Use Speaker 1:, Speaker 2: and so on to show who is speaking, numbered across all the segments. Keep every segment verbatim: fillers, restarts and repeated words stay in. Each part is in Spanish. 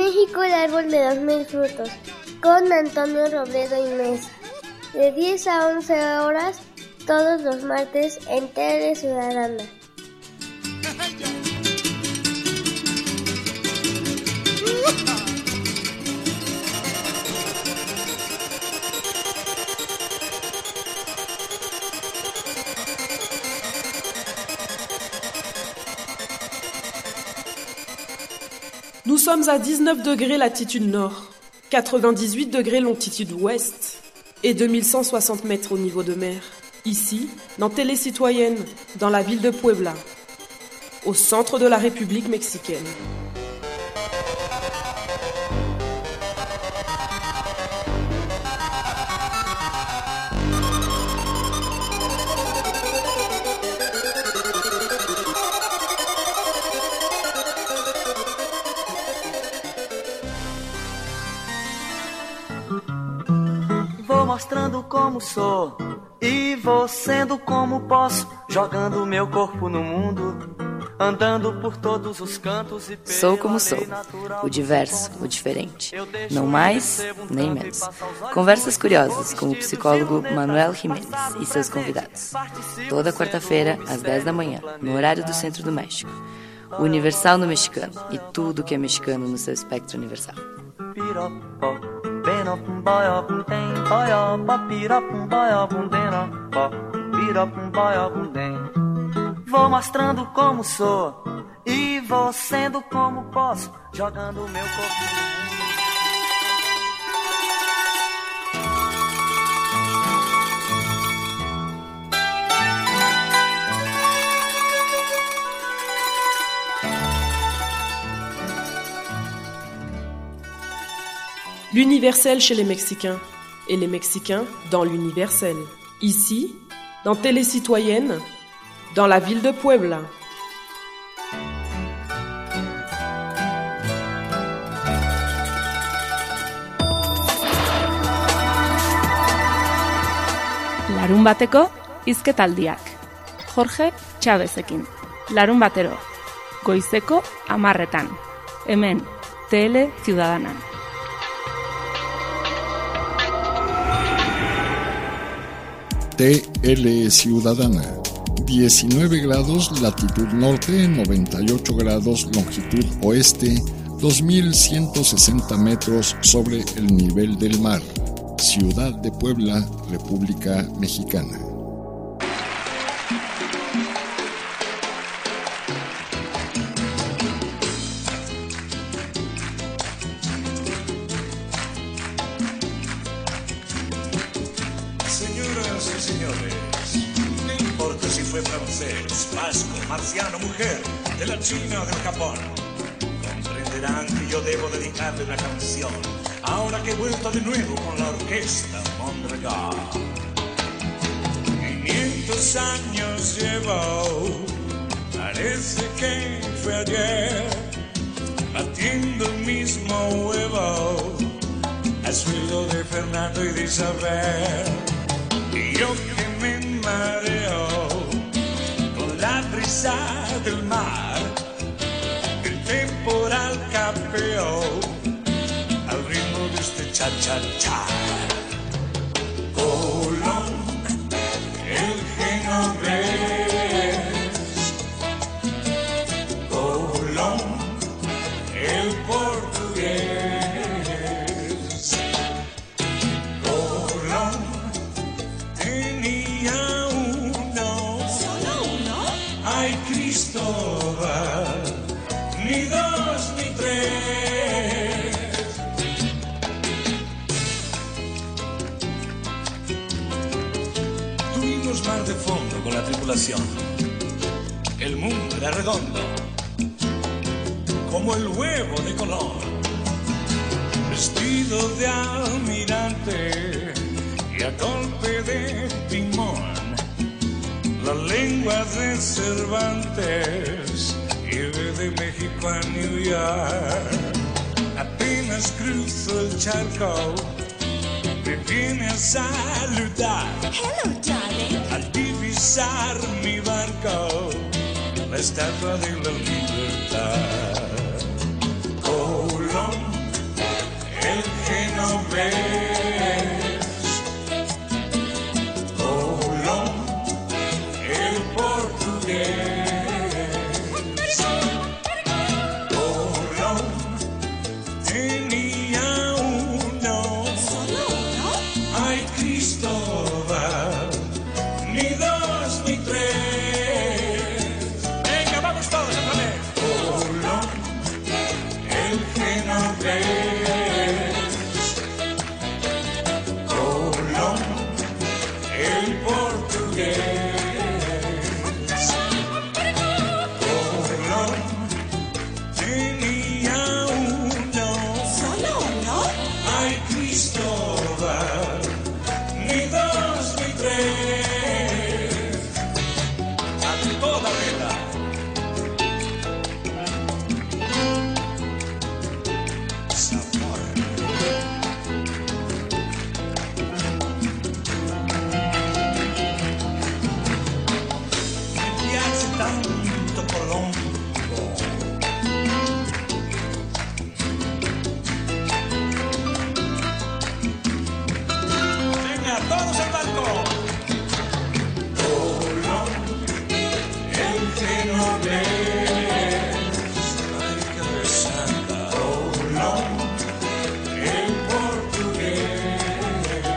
Speaker 1: México, el árbol de los mil frutos, con Antonio Robledo y Mesa, de diez a once horas, todos los martes en Tele Ciudadana.
Speaker 2: Nous sommes à dix-neuf degrés latitude nord, quatre-vingt-dix-huit degrés longitude ouest et deux mille cent soixante mètres au niveau de mer. Ici, dans Télé Citoyenne, dans la ville de Puebla, au centre de la République mexicaine.
Speaker 3: Vou mostrando como sou e vou sendo como posso, jogando meu corpo no mundo, andando por todos os cantos e
Speaker 4: Sou como sou, o diverso, o diferente, não mais nem menos. Conversas curiosas com o psicólogo Manuel Jiménez e seus convidados. Toda quarta-feira, às dez da manhã, no horário do Centro do México. O Universal no mexicano e tudo que é mexicano no seu espectro universal.
Speaker 3: Vou mostrando como sou e vou sendo como posso, jogando meu corpo no mundo.
Speaker 2: L'universel chez les Mexicains et les Mexicains dans l'universel. Ici, dans Télé Citoyenne, dans la ville de Puebla.
Speaker 5: Larun bateko hizketaldiak. Jorge Chavezekin. Larun batero. Goizeko hamarretan. Hemen, Tele Ciudadana.
Speaker 6: T L Ciudadana, diecinueve grados latitud norte, noventa y ocho grados longitud oeste, dos mil ciento sesenta metros sobre el nivel del mar. Ciudad de Puebla, República Mexicana.
Speaker 7: Señoras y señores, no importa si fue francés, vasco, marciano, mujer, de la China o del Japón, comprenderán que yo debo dedicarle una canción, ahora que he vuelto de nuevo con la orquesta Mondragón. quinientos años llevo, parece que fue ayer, batiendo el mismo huevo, al suelo de Fernando y de Isabel. Y yo que me mareo con la brisa del mar, el temporal capeó al ritmo de este cha-cha-cha. Colón, el genovés, Colón, el portugués. Cristóbal, ni dos ni tres. Tuvimos mar de fondo con la tripulación. El mundo era redondo, como el huevo de Colón, vestido de almirante y a golpe de timón. La lengua de Cervantes lleve de México a New York. Apenas cruzo el charco, me viene a saludar.
Speaker 8: Hello, darling.
Speaker 7: Al divisar mi barco, la estatua de la libertad. Colón, no ves. Colón, el portugués. Colón tenía uno, solo uno. Ay, Cristóbal, ni dos ni tres. Venga, vamos todos otra vez. Colón, el genovés. Colón, el portugués. Colón tenía uno, solo uno. Ay, Cristóbal, ni dos ni tres. A toda vela. Sabor. Mi piace tanto Colombo. Venga, todos al barco. Colón, el genovés. Ay, qué resaca. Colón, el portugués.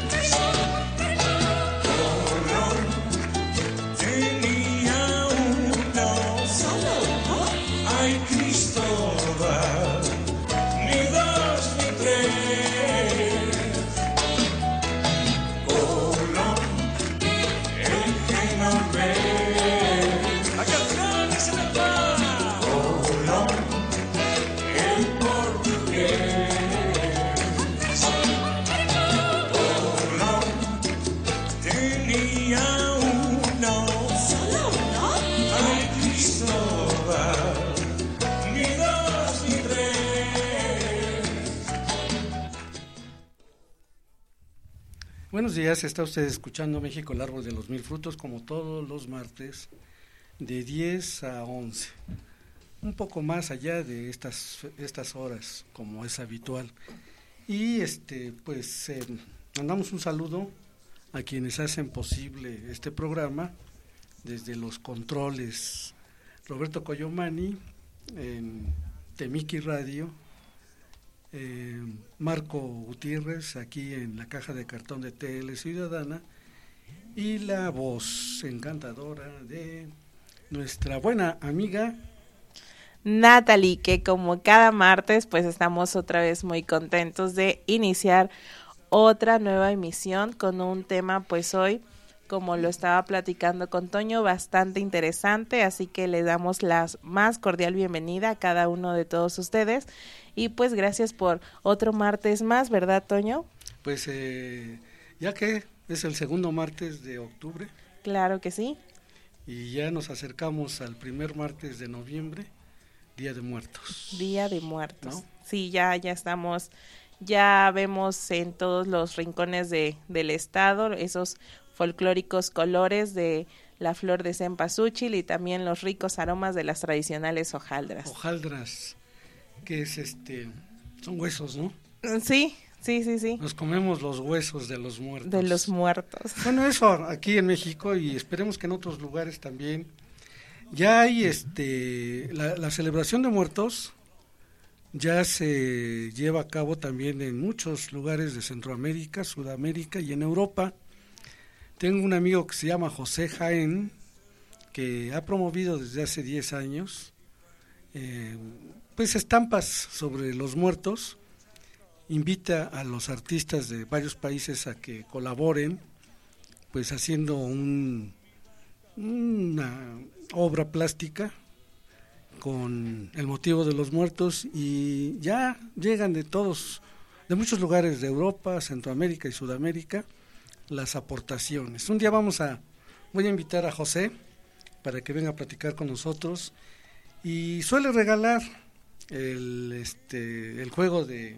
Speaker 7: Colón tenía uno, solo uno. Ay, Cristóbal, ni dos ni tres. Colón, el genovés. ¡A cantar se me va! Colón, el portugués. Colón tenía uno, solo uno. Ay, Cristóbal, ni dos ni tres.
Speaker 8: Buenos días, está usted escuchando México, el árbol de los mil frutos, como todos los martes, de diez a once. Un poco más allá de estas, estas horas, como es habitual. Y este, pues, eh, mandamos un saludo a quienes hacen posible este programa, desde los controles, Roberto Coyomani, en Temiki Radio, eh, Marco Gutiérrez, aquí en la caja de cartón de T L Ciudadana, y la voz encantadora de nuestra buena amiga
Speaker 9: Natalie, que como cada martes pues estamos otra vez muy contentos de iniciar otra nueva emisión con un tema pues hoy, como lo estaba platicando con Toño, bastante interesante, así que le damos la más cordial bienvenida a cada uno de todos ustedes y pues gracias por otro martes más, ¿verdad, Toño?
Speaker 8: Pues eh, ya que es el segundo martes de octubre.
Speaker 9: Claro que sí.
Speaker 8: Y ya nos acercamos al primer martes de noviembre, Día de Muertos.
Speaker 9: Día de Muertos.
Speaker 8: ¿No?
Speaker 9: Sí, ya, ya estamos, ya vemos en todos los rincones de, del estado esos folclóricos colores de la flor de cempasúchil y también los ricos aromas de las tradicionales hojaldras.
Speaker 8: Hojaldras, que es este, son huesos, ¿no?
Speaker 9: Sí, sí, sí, sí.
Speaker 8: Nos comemos los huesos de los muertos.
Speaker 9: De los muertos.
Speaker 8: Bueno, eso aquí en México y esperemos que en otros lugares también. Ya hay este, la, la celebración de muertos ya se lleva a cabo también en muchos lugares de Centroamérica, Sudamérica y en Europa. Tengo un amigo que se llama José Jaén, que ha promovido desde hace diez años eh, pues estampas sobre los muertos, invita a los artistas de varios países a que colaboren, pues haciendo un, una obra plástica con el motivo de los muertos, y ya llegan de todos, de muchos lugares de Europa, Centroamérica y Sudamérica, las aportaciones. Un día vamos a, voy a invitar a José para que venga a platicar con nosotros, y suele regalar el este el juego de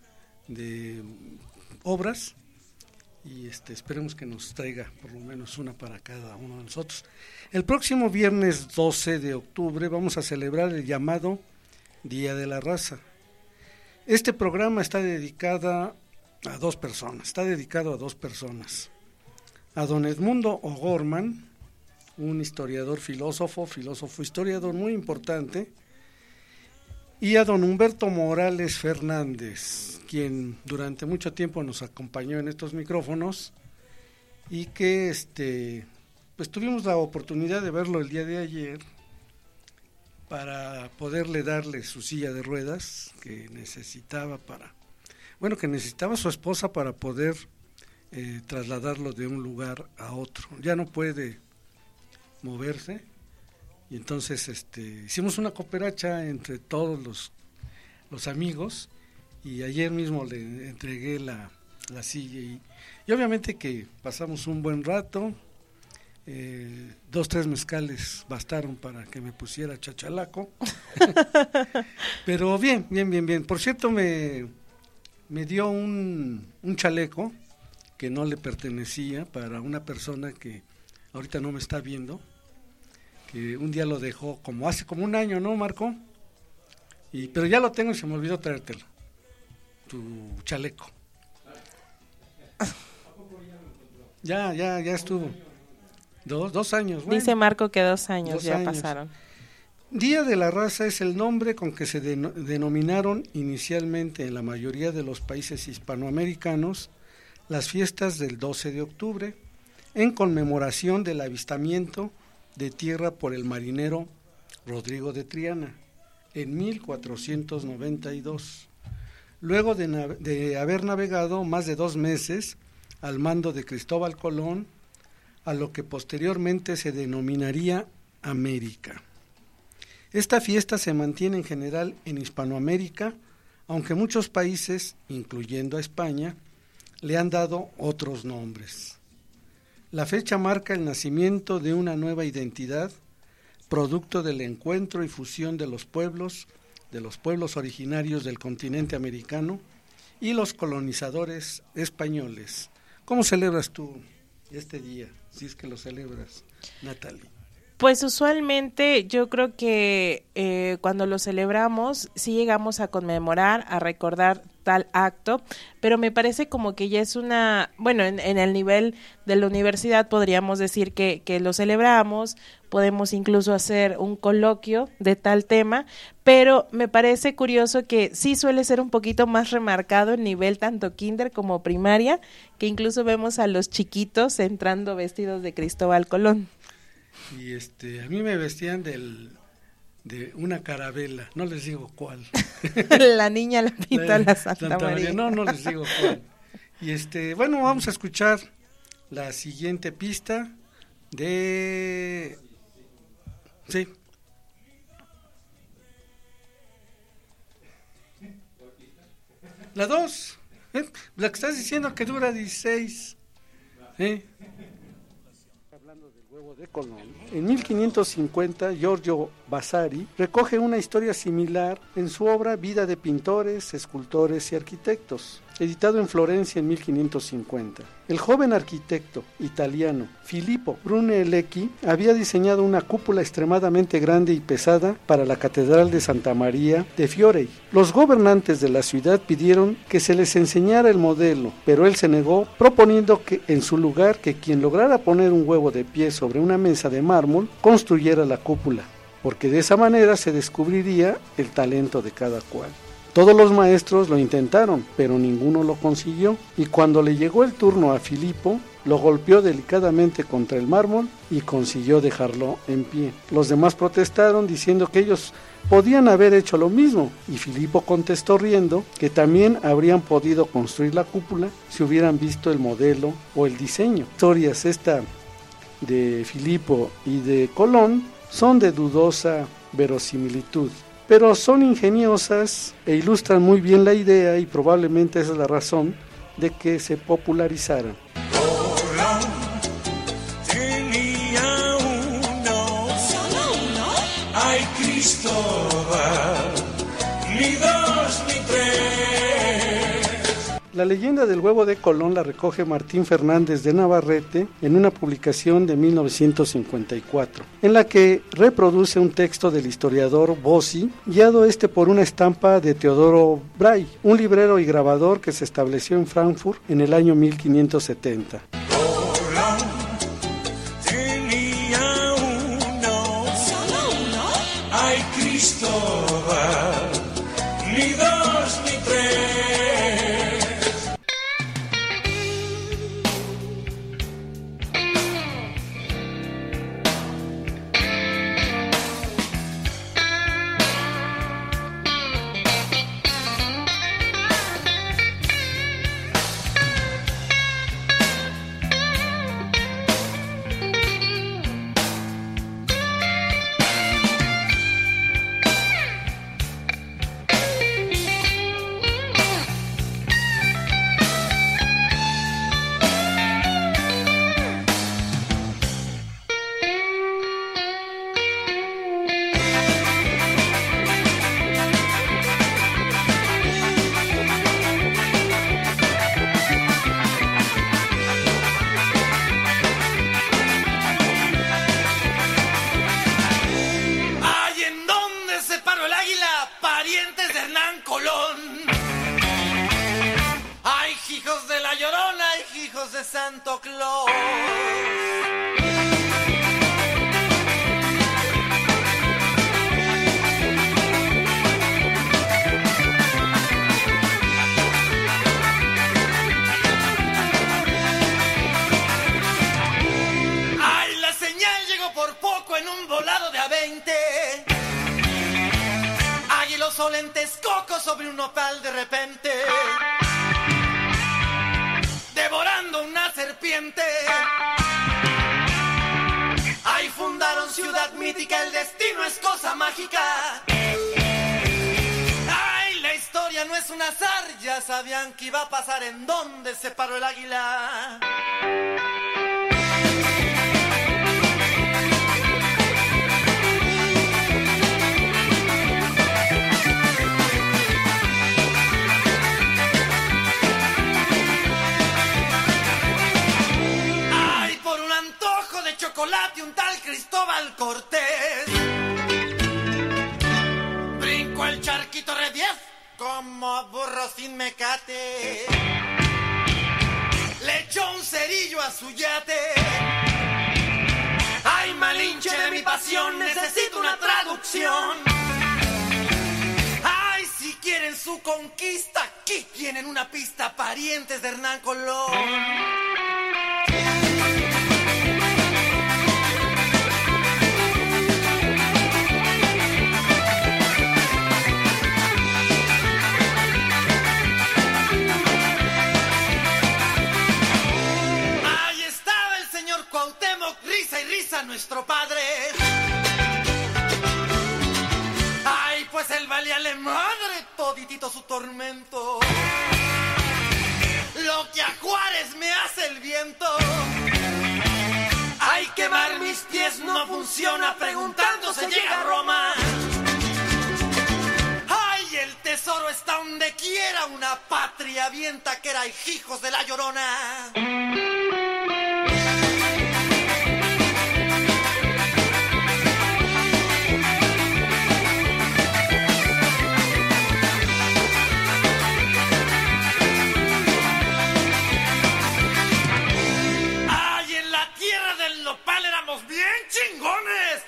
Speaker 8: de obras, y este esperemos que nos traiga por lo menos una para cada uno de nosotros. El próximo viernes doce de octubre vamos a celebrar el llamado Día de la Raza. Este programa está dedicado a dos personas, está dedicado a dos personas. A don Edmundo O'Gorman, un historiador filósofo, filósofo historiador muy importante, y a don Humberto Morales Fernández, quien durante mucho tiempo nos acompañó en estos micrófonos y que este pues tuvimos la oportunidad de verlo el día de ayer para poderle darle su silla de ruedas que necesitaba para, bueno, que necesitaba su esposa para poder eh, trasladarlo de un lugar a otro. Ya no puede moverse. Y entonces este, hicimos una cooperacha entre todos los, los amigos y ayer mismo le entregué la, la silla y, y obviamente que pasamos un buen rato, eh, dos, tres mezcales bastaron para que me pusiera chachalaco, pero bien, bien, bien, bien. Por cierto, me, me dio un, un chaleco que no le pertenecía para una persona que ahorita no me está viendo, que un día lo dejó como hace como un año, ¿no, Marco? Y pero ya lo tengo y se me olvidó traértelo, tu chaleco. Ya, ya, ya estuvo. Dos, dos años. Bueno,
Speaker 9: dice Marco que dos años
Speaker 8: dos
Speaker 9: ya
Speaker 8: años.
Speaker 9: pasaron.
Speaker 8: Día de la Raza es el nombre con que se den- denominaron inicialmente en la mayoría de los países hispanoamericanos las fiestas del doce de octubre, en conmemoración del avistamiento de tierra por el marinero Rodrigo de Triana en mil cuatrocientos noventa y dos, luego de, na- de haber navegado más de dos meses al mando de Cristóbal Colón a lo que posteriormente se denominaría América. Esta fiesta se mantiene en general en Hispanoamérica, aunque muchos países, incluyendo a España, le han dado otros nombres. La fecha marca el nacimiento de una nueva identidad, producto del encuentro y fusión de los pueblos, de los pueblos originarios del continente americano y los colonizadores españoles. ¿Cómo celebras tú este día, si es que lo celebras, Natalie?
Speaker 9: Pues usualmente yo creo que eh, cuando lo celebramos sí llegamos a conmemorar, a recordar tal acto, pero me parece como que ya es una, bueno, en, en el nivel de la universidad podríamos decir que, que lo celebramos, podemos incluso hacer un coloquio de tal tema, pero me parece curioso que sí suele ser un poquito más remarcado en nivel tanto kinder como primaria, que incluso vemos a los chiquitos entrando vestidos de Cristóbal Colón.
Speaker 8: Y este, a mí me vestían del, de una carabela, no les digo cuál.
Speaker 9: La niña la pinta la, la Santa, Santa María.
Speaker 8: María. No, no les digo cuál. Y este, bueno, vamos a escuchar la siguiente pista de... Sí. La dos. ¿Eh? La que estás diciendo que dura dieciséis. ¿Eh? De Colón. En mil quinientos cincuenta, Giorgio Vasari recoge una historia similar en su obra Vida de pintores, escultores y arquitectos, editado en Florencia en mil quinientos cincuenta. El joven arquitecto italiano Filippo Brunelleschi había diseñado una cúpula extremadamente grande y pesada para la Catedral de Santa María de Fiorei. Los gobernantes de la ciudad pidieron que se les enseñara el modelo, pero él se negó, proponiendo que en su lugar que quien lograra poner un huevo de pie sobre una mesa de mármol construyera la cúpula, porque de esa manera se descubriría el talento de cada cual. Todos los maestros lo intentaron, pero ninguno lo consiguió, y cuando le llegó el turno a Filippo, lo golpeó delicadamente contra el mármol y consiguió dejarlo en pie. Los demás protestaron diciendo que ellos podían haber hecho lo mismo, y Filippo contestó riendo que también habrían podido construir la cúpula si hubieran visto el modelo o el diseño. Historias esta de Filippo y de Colón son de dudosa verosimilitud, pero son ingeniosas e ilustran muy bien la idea, y probablemente esa es la razón de que se popularizaran.
Speaker 7: Colón tenía uno, solo uno. Ay, Cristóbal, ni dos ni tres.
Speaker 8: La leyenda del huevo de Colón la recoge Martín Fernández de Navarrete en una publicación de mil novecientos cincuenta y cuatro, en la que reproduce un texto del historiador Bossi, guiado este por una estampa de Teodoro Bray, un librero y grabador que se estableció en Frankfurt en el año mil quinientos setenta.
Speaker 7: Colón tenía uno,
Speaker 10: ¿solo uno?
Speaker 7: ay Cristóbal, ni dos ni tres.
Speaker 3: Santo Claus. Ay, la señal llegó por poco en un volado de a veinte. Águilos solentes cocos sobre un nopal de repente, devorando una serpiente. Ahí fundaron ciudad mítica, el destino es cosa mágica. Ay, la historia no es un azar, ya sabían que iba a pasar en donde se paró el águila. Chocolate, un tal Cristóbal Cortés brincó el charquito re diez como burro sin mecate, le echó un cerillo a su yate. Ay, malinche de mi pasión, necesito una traducción. Ay, si quieren su conquista, aquí tienen una pista, parientes de Hernán Colón. Risa y risa nuestro padre. Ay, pues él valíale madre toditito su tormento. Lo que a Juárez me hace el viento. Ay, quemar mis pies no funciona, preguntando se llega a Roma. Ay, el tesoro está donde quiera, una patria bien taquera y hijos de la Llorona. Bien chingones.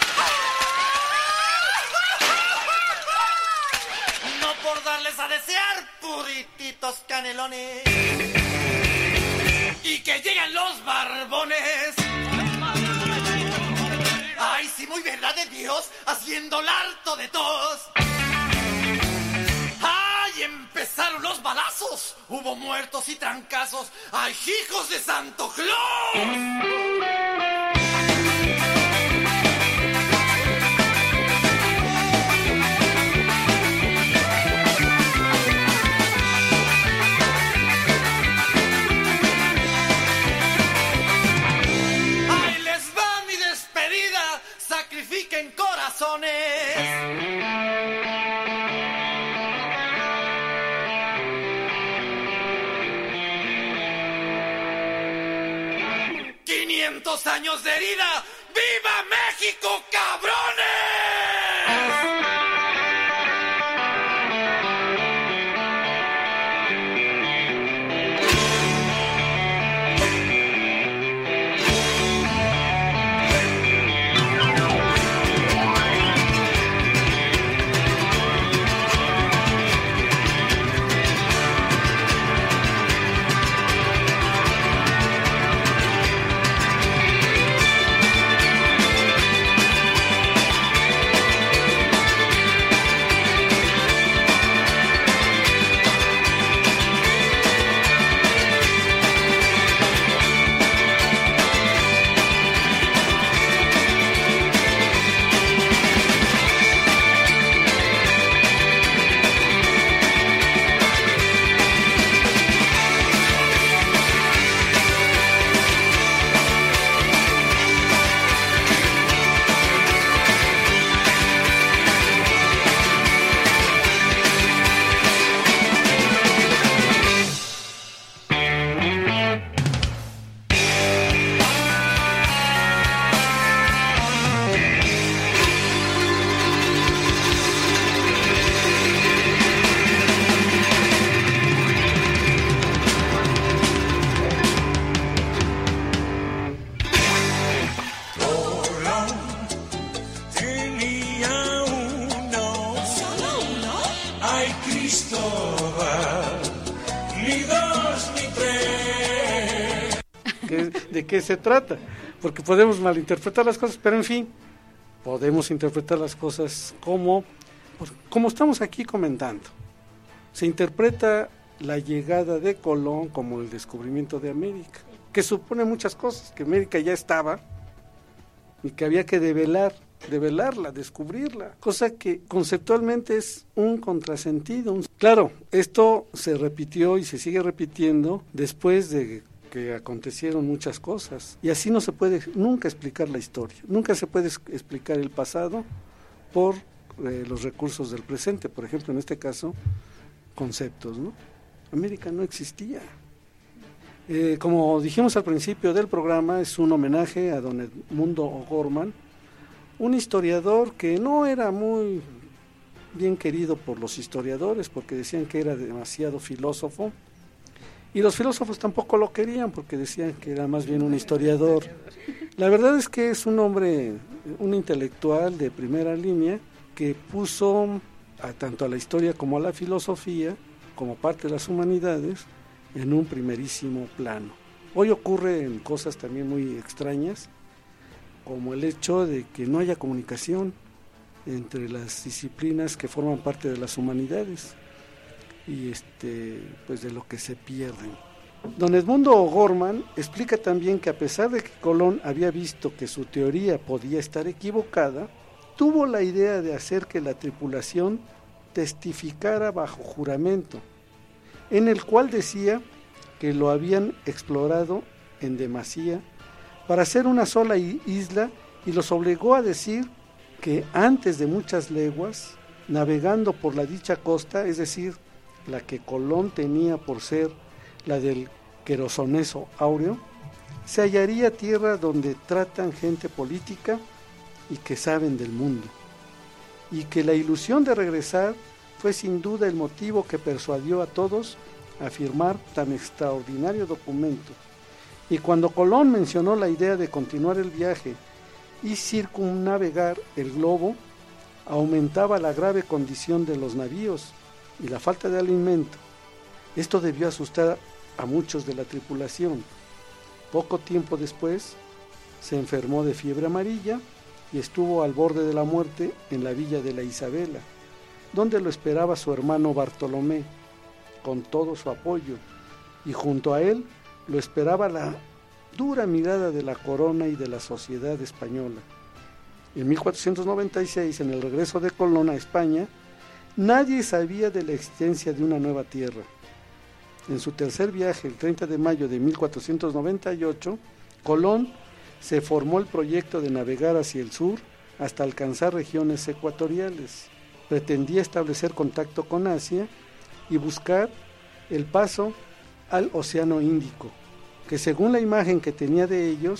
Speaker 3: No por darles a desear purititos canelones y que llegan los barbones. Ay, sí, muy verdad de Dios, haciendo el harto de tos. Ay, empezaron los balazos, hubo muertos y trancazos. Ay, hijos de Santo Claus. Sacrifiquen corazones.
Speaker 10: doscientos años de herida. ¡Viva México, cabrones!
Speaker 8: ¿De qué se trata? Porque podemos malinterpretar las cosas, pero en fin, podemos interpretar las cosas como, como estamos aquí comentando. Se interpreta la llegada de Colón como el descubrimiento de América, que supone muchas cosas, que América ya estaba y que había que develar, develarla, descubrirla, cosa que conceptualmente es un contrasentido. Un... Claro, esto se repitió y se sigue repitiendo después de que acontecieron muchas cosas, y así no se puede nunca explicar la historia, nunca se puede explicar el pasado por eh, los recursos del presente, por ejemplo, en este caso, conceptos, ¿no? América no existía. Eh, como dijimos al principio del programa, es un homenaje a don Edmundo O'Gorman, un historiador que no era muy bien querido por los historiadores, porque decían que era demasiado filósofo, y los filósofos tampoco lo querían porque decían que era más bien un historiador. La verdad es que es un hombre, un intelectual de primera línea que puso a, tanto a la historia como a la filosofía, como parte de las humanidades, en un primerísimo plano. Hoy ocurren cosas también muy extrañas, como el hecho de que no haya comunicación entre las disciplinas que forman parte de las humanidades, y este pues de lo que se pierden. Don Edmundo O'Gorman explica también que a pesar de que Colón había visto que su teoría podía estar equivocada, tuvo la idea de hacer que la tripulación testificara bajo juramento, en el cual decía que lo habían explorado en demasía para hacer una sola isla, y los obligó a decir que antes de muchas leguas, navegando por la dicha costa, es decir, la que Colón tenía por ser la del Querosoneso Áureo, se hallaría tierra donde tratan gente política y que saben del mundo, y que la ilusión de regresar fue sin duda el motivo que persuadió a todos a firmar tan extraordinario documento. Y cuando Colón mencionó la idea de continuar el viaje y circunnavegar el globo, aumentaba la grave condición de los navíos y la falta de alimento. Esto debió asustar a muchos de la tripulación. Poco tiempo después se enfermó de fiebre amarilla y estuvo al borde de la muerte en la villa de la Isabela, donde lo esperaba su hermano Bartolomé con todo su apoyo, y junto a él lo esperaba la dura mirada de la corona y de la sociedad española. En mil cuatrocientos noventa y seis, en el regreso de Colón a España, nadie sabía de la existencia de una nueva tierra. En su tercer viaje, el treinta de mayo de mil cuatrocientos noventa y ocho, Colón se formó el proyecto de navegar hacia el sur hasta alcanzar regiones ecuatoriales. Pretendía establecer contacto con Asia y buscar el paso al Océano Índico, que según la imagen que tenía de ellos,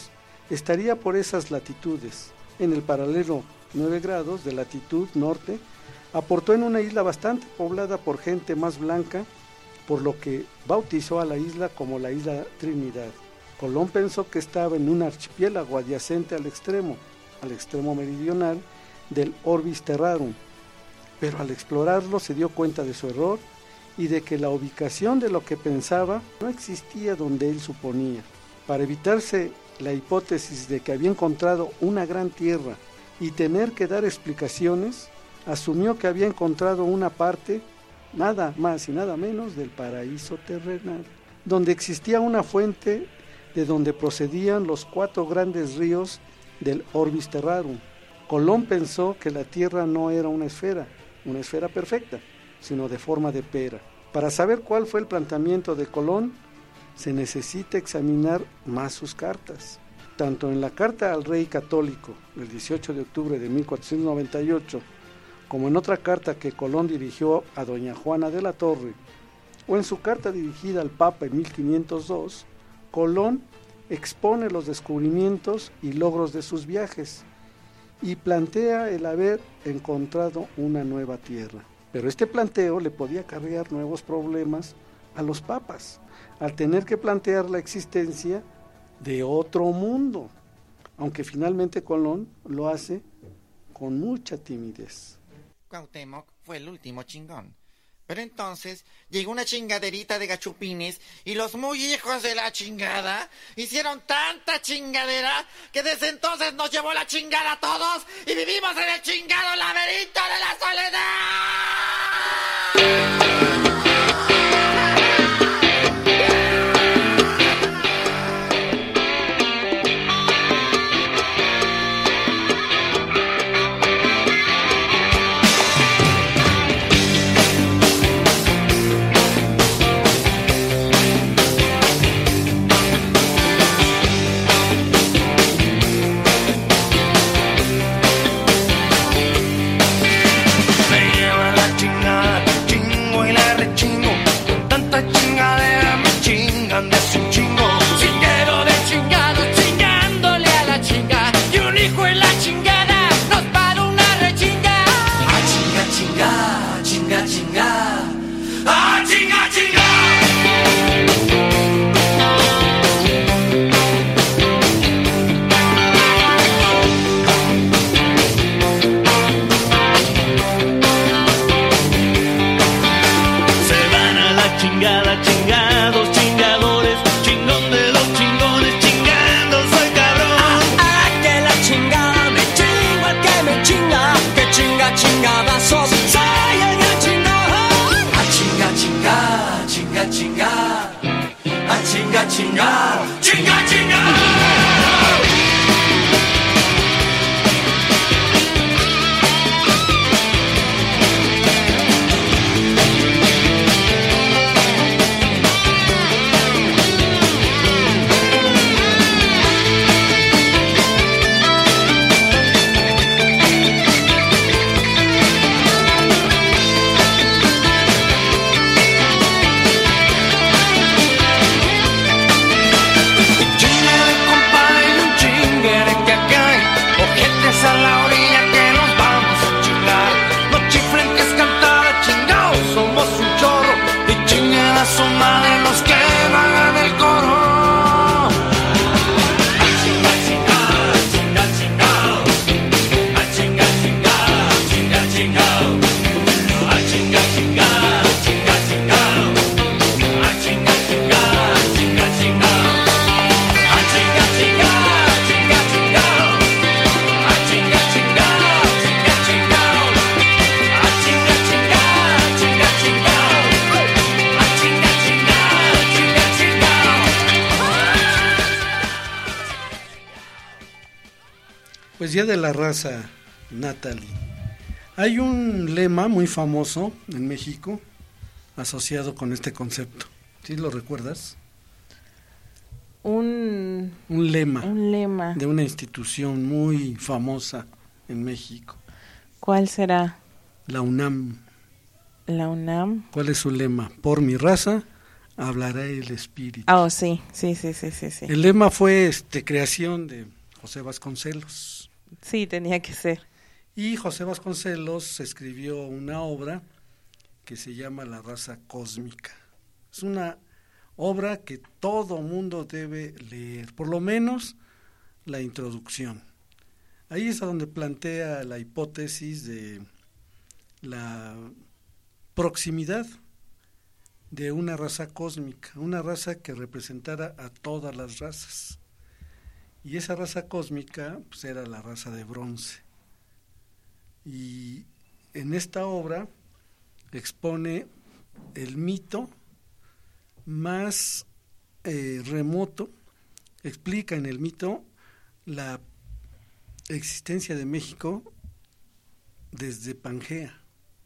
Speaker 8: estaría por esas latitudes. En el paralelo nueve grados de latitud norte, aportó en una isla bastante poblada por gente más blanca, por lo que bautizó a la isla como la isla Trinidad. Colón pensó que estaba en un archipiélago adyacente al extremo, al extremo meridional del Orbis Terrarum, pero al explorarlo se dio cuenta de su error y de que la ubicación de lo que pensaba no existía donde él suponía. Para evitarse la hipótesis de que había encontrado una gran tierra y tener que dar explicaciones, asumió que había encontrado una parte, nada más y nada menos, del paraíso terrenal, donde existía una fuente de donde procedían los cuatro grandes ríos del Orbis Terrarum. Colón pensó que la Tierra no era una esfera, una esfera perfecta, sino de forma de pera. Para saber cuál fue el planteamiento de Colón, se necesita examinar más sus cartas. Tanto en la carta al rey católico del dieciocho de octubre de mil cuatrocientos noventa y ocho, como en otra carta que Colón dirigió a doña Juana de la Torre, o en su carta dirigida al Papa en mil quinientos dos, Colón expone los descubrimientos y logros de sus viajes y plantea el haber encontrado una nueva tierra. Pero este planteo le podía acarrear nuevos problemas a los papas, al tener que plantear la existencia de otro mundo, aunque finalmente Colón lo hace con mucha timidez.
Speaker 11: Cuauhtémoc fue el último chingón. Pero entonces llegó una chingaderita de gachupines y los muy hijos de la chingada hicieron tanta chingadera que desde entonces nos llevó la chingada a todos y vivimos en el chingado laberinto de la soledad.
Speaker 8: Pues Día de la Raza, Natalie. Hay un lema muy famoso en México asociado con este concepto. ¿Sí lo recuerdas?
Speaker 9: Un,
Speaker 8: un lema.
Speaker 9: Un lema.
Speaker 8: De una institución muy famosa en México.
Speaker 9: ¿Cuál será?
Speaker 8: La UNAM.
Speaker 9: La UNAM.
Speaker 8: ¿Cuál es su lema? Por mi raza hablará el espíritu.
Speaker 9: Ah, oh, sí, sí, sí, sí, sí, sí.
Speaker 8: El lema fue este creación de José Vasconcelos.
Speaker 9: Sí, tenía que ser.
Speaker 8: Y José Vasconcelos escribió una obra que se llama La raza cósmica. Es una obra que todo mundo debe leer, por lo menos la introducción. Ahí es a donde plantea la hipótesis de la proximidad de una raza cósmica, una raza que representara a todas las razas. Y esa raza cósmica pues, era la raza de bronce. Y en esta obra expone el mito más eh, remoto, explica en el mito la existencia de México desde Pangea,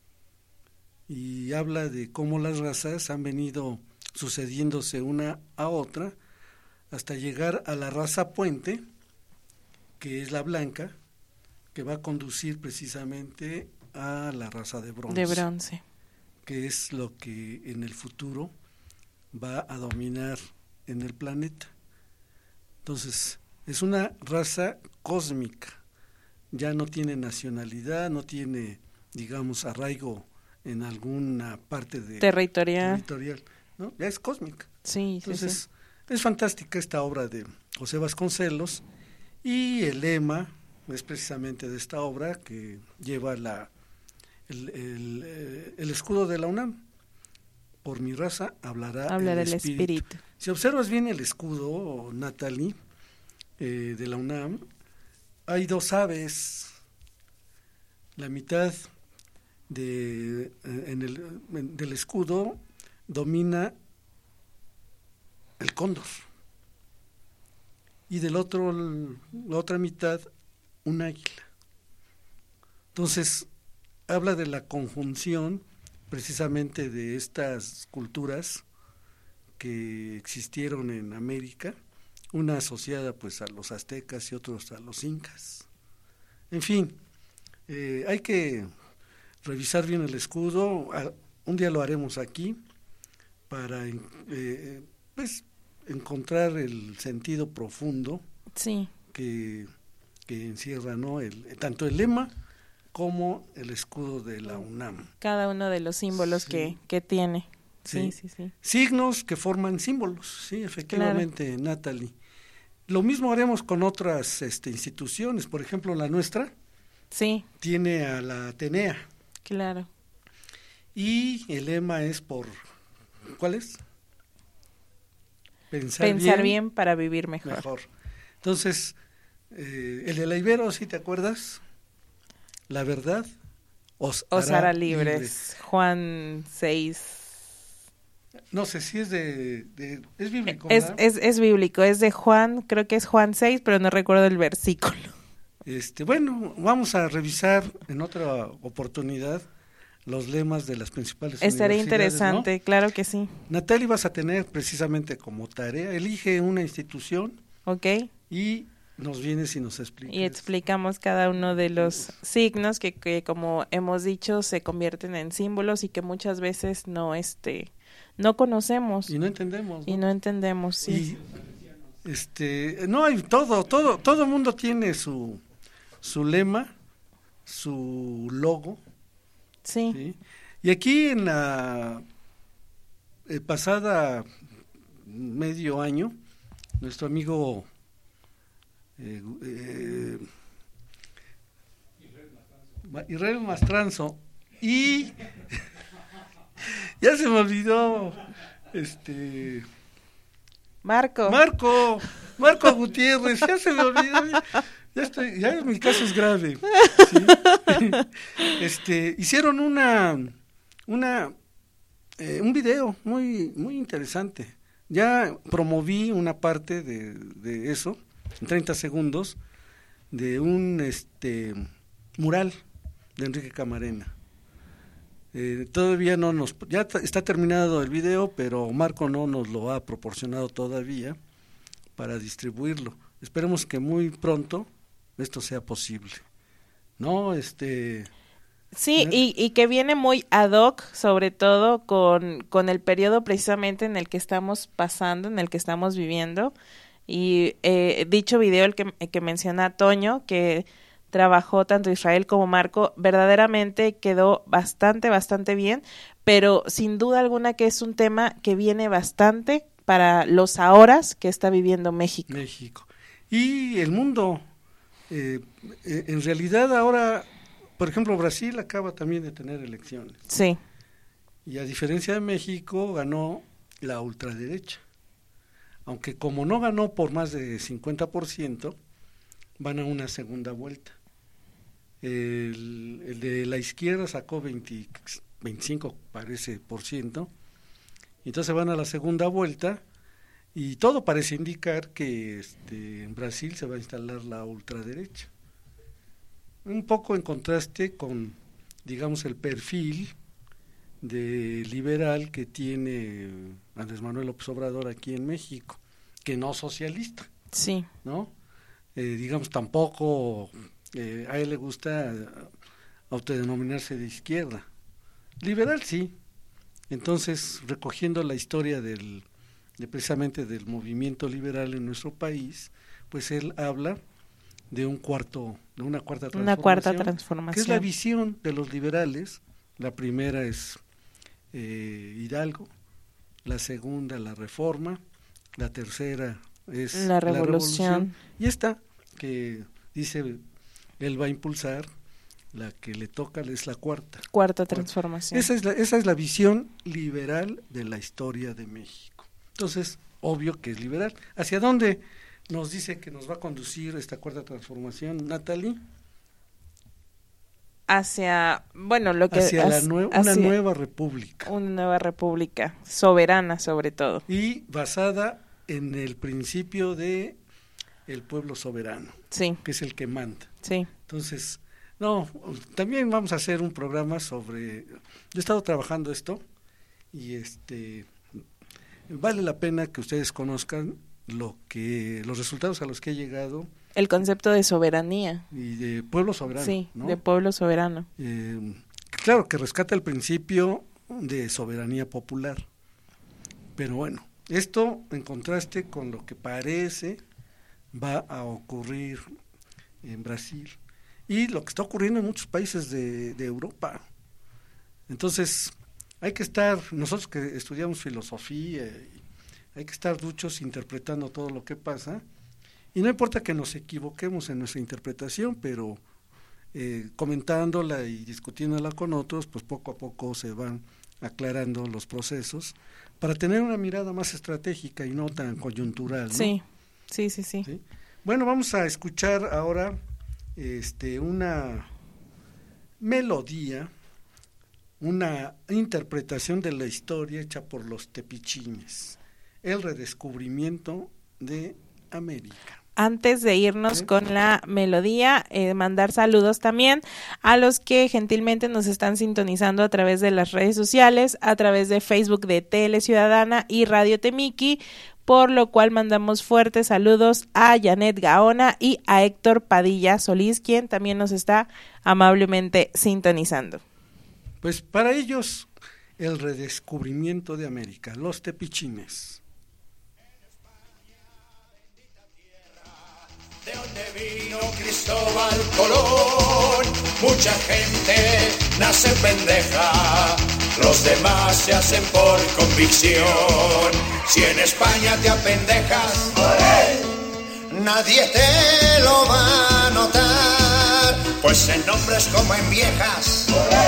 Speaker 8: y habla de cómo las razas han venido sucediéndose una a otra hasta llegar a la raza puente, que es la blanca, que va a conducir precisamente a la raza de bronce,
Speaker 9: de bronce,
Speaker 8: que es lo que en el futuro va a dominar en el planeta. Entonces, es una raza cósmica, ya no tiene nacionalidad, no tiene, digamos, arraigo en alguna parte de
Speaker 9: territorial,
Speaker 8: territorial, ¿no? Ya es cósmica.
Speaker 9: Sí,
Speaker 8: Entonces,
Speaker 9: sí, sí.
Speaker 8: es fantástica esta obra de José Vasconcelos, y el lema es precisamente de esta obra, que lleva la el, el, el escudo de la UNAM: por mi raza hablará,
Speaker 9: hablará
Speaker 8: el,
Speaker 9: el
Speaker 8: espíritu.
Speaker 9: espíritu.
Speaker 8: Si observas bien el escudo, Natalie, eh, de la UNAM, hay dos aves. La mitad de en el en, del escudo domina el cóndor, y del otro, la otra mitad, un águila. Entonces, habla de la conjunción precisamente de estas culturas que existieron en América, una asociada pues a los aztecas y otros a los incas. En fin, eh, hay que revisar bien el escudo. Un día lo haremos aquí para eh, pues encontrar el sentido profundo,
Speaker 9: sí,
Speaker 8: que, que encierra, ¿no? el, tanto el lema como el escudo de la UNAM.
Speaker 9: Cada uno de los símbolos sí. que, que tiene.
Speaker 8: Sí.
Speaker 9: Sí, sí, sí.
Speaker 8: Signos que forman símbolos, sí, efectivamente, claro. Natalie. Lo mismo haremos con otras este, instituciones, por ejemplo, la nuestra
Speaker 9: sí.
Speaker 8: tiene a la Atenea.
Speaker 9: Claro.
Speaker 8: Y el lema es por, ¿cuál es? Pensar,
Speaker 9: Pensar bien,
Speaker 8: bien
Speaker 9: para vivir mejor.
Speaker 8: mejor. Entonces, eh, el de la Ibero, ¿sí te acuerdas? La verdad os,
Speaker 9: os
Speaker 8: hará,
Speaker 9: hará libres.
Speaker 8: libres.
Speaker 9: Juan seis.
Speaker 8: No sé si es de, de es bíblico.
Speaker 9: Es, es, es bíblico, es de Juan, creo que es Juan seis, pero no recuerdo el versículo.
Speaker 8: Este, bueno, vamos a revisar en otra oportunidad los lemas de las principales
Speaker 9: Estaría
Speaker 8: universidades. Estaría
Speaker 9: interesante,
Speaker 8: ¿no?
Speaker 9: Claro que sí.
Speaker 8: Natalie, vas a tener precisamente como tarea, elige una institución.
Speaker 9: Ok.
Speaker 8: Y nos vienes y nos explicas.
Speaker 9: Y explicamos cada uno de los signos que, que, como hemos dicho, se convierten en símbolos y que muchas veces no, este, no conocemos.
Speaker 8: Y no entendemos. ¿no?
Speaker 9: Y no entendemos, sí.
Speaker 8: Y, este, no hay todo, todo, todo mundo tiene su, su lema, su logo.
Speaker 9: Sí.
Speaker 8: ¿sí? Y aquí en la eh, pasada medio año, nuestro amigo eh, eh, Israel Mastranzo y ya se me olvidó este
Speaker 9: Marco
Speaker 8: Marco Marco Gutiérrez, ya se me olvidó. Ya estoy, ya mi caso es grave. ¿sí? Este, hicieron una, una, eh, un video muy, muy interesante. Ya promoví una parte de, de eso, en treinta segundos, de un, este, mural de Enrique Camarena. Eh, todavía no nos, ya t- está terminado el video, pero Marco no nos lo ha proporcionado todavía para distribuirlo. Esperemos que muy pronto esto sea posible, ¿no? Este
Speaker 9: sí, y, y que viene muy ad hoc, sobre todo con, con el periodo precisamente en el que estamos pasando, en el que estamos viviendo, Y eh, dicho video, el que, el que menciona Toño, que trabajó tanto Israel como Marco, verdaderamente quedó bastante, bastante bien, pero sin duda alguna que es un tema que viene bastante para los ahoras que está viviendo México.
Speaker 8: México. Y el mundo, eh, eh, en realidad ahora, por ejemplo, Brasil acaba también de tener elecciones.
Speaker 9: Sí.
Speaker 8: Y a diferencia de México, ganó la ultraderecha. Aunque como no ganó por más de cincuenta por ciento, van a una segunda vuelta. El, el de la izquierda sacó veinte, veinticinco, parece, por ciento. Entonces van a la segunda vuelta y todo parece indicar que este, en Brasil se va a instalar la ultraderecha. Un poco en contraste con, digamos, el perfil de liberal que tiene Andrés Manuel López Obrador aquí en México, que no socialista.
Speaker 9: Sí.
Speaker 8: ¿No? Eh, digamos, tampoco eh, a él le gusta autodenominarse de izquierda. Liberal sí. Entonces, recogiendo la historia del, de precisamente del movimiento liberal en nuestro país, pues él habla de un cuarto, de una cuarta transformación.
Speaker 9: Una cuarta transformación.
Speaker 8: Que es la visión de los liberales. La primera es eh, Hidalgo, la segunda la Reforma, la tercera es
Speaker 9: la revolución.
Speaker 8: la revolución, y esta que dice él va a impulsar, la que le toca es la cuarta.
Speaker 9: Cuarta transformación.
Speaker 8: Esa es la, esa es la visión liberal de la historia de México. Entonces, obvio que es liberal. ¿Hacia dónde nos dice que nos va a conducir esta cuarta transformación, Natalie?
Speaker 9: Hacia, bueno, lo que...
Speaker 8: Hacia, la nue-
Speaker 9: hacia
Speaker 8: una nueva república.
Speaker 9: Una nueva república, soberana sobre todo.
Speaker 8: Y basada en el principio de el pueblo soberano,
Speaker 9: sí,
Speaker 8: que es el que manda.
Speaker 9: Sí.
Speaker 8: Entonces, no, también vamos a hacer un programa sobre, yo he estado trabajando esto y este vale la pena que ustedes conozcan lo que los resultados a los que he llegado.
Speaker 9: El concepto de soberanía.
Speaker 8: Y de pueblo soberano.
Speaker 9: Sí,
Speaker 8: ¿no?
Speaker 9: de pueblo soberano.
Speaker 8: Eh, claro que rescata el principio de soberanía popular, pero bueno, esto en contraste con lo que parece va a ocurrir en Brasil y lo que está ocurriendo en muchos países de, de Europa. Entonces, hay que estar, nosotros que estudiamos filosofía, hay que estar duchos interpretando todo lo que pasa, y no importa que nos equivoquemos en nuestra interpretación, pero eh, comentándola y discutiéndola con otros, pues poco a poco se van aclarando los procesos para tener una mirada más estratégica y no tan coyuntural, ¿no?
Speaker 9: Sí, sí, sí, sí.
Speaker 8: ¿Sí? Bueno, vamos a escuchar ahora este una melodía, una interpretación de la historia hecha por los tepichines, el redescubrimiento de América.
Speaker 9: Antes de irnos ¿Sí? con la melodía, eh, mandar saludos también a los que gentilmente nos están sintonizando a través de las redes sociales, a través de Facebook de Tele Ciudadana y Radio Temiki, por lo cual mandamos fuertes saludos a Janet Gaona y a Héctor Padilla Solís, quien también nos está amablemente sintonizando.
Speaker 8: Pues para ellos, el redescubrimiento de América, los tepichines.
Speaker 10: De donde vino Cristóbal Colón, mucha gente nace pendeja, los demás se hacen por convicción. Si en España te apendejas, nadie te lo va a notar, pues en hombres como en viejas,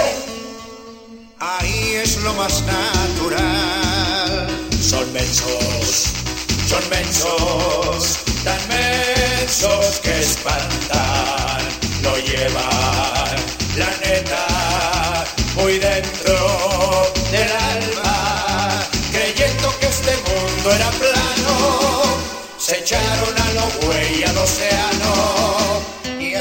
Speaker 10: ahí es lo más natural. Son mensos, son mensos, tan mensos que espantan, lo llevan, la neta, muy dentro del alma, creyendo que este mundo era plano, se echaron a lo güey al océano, y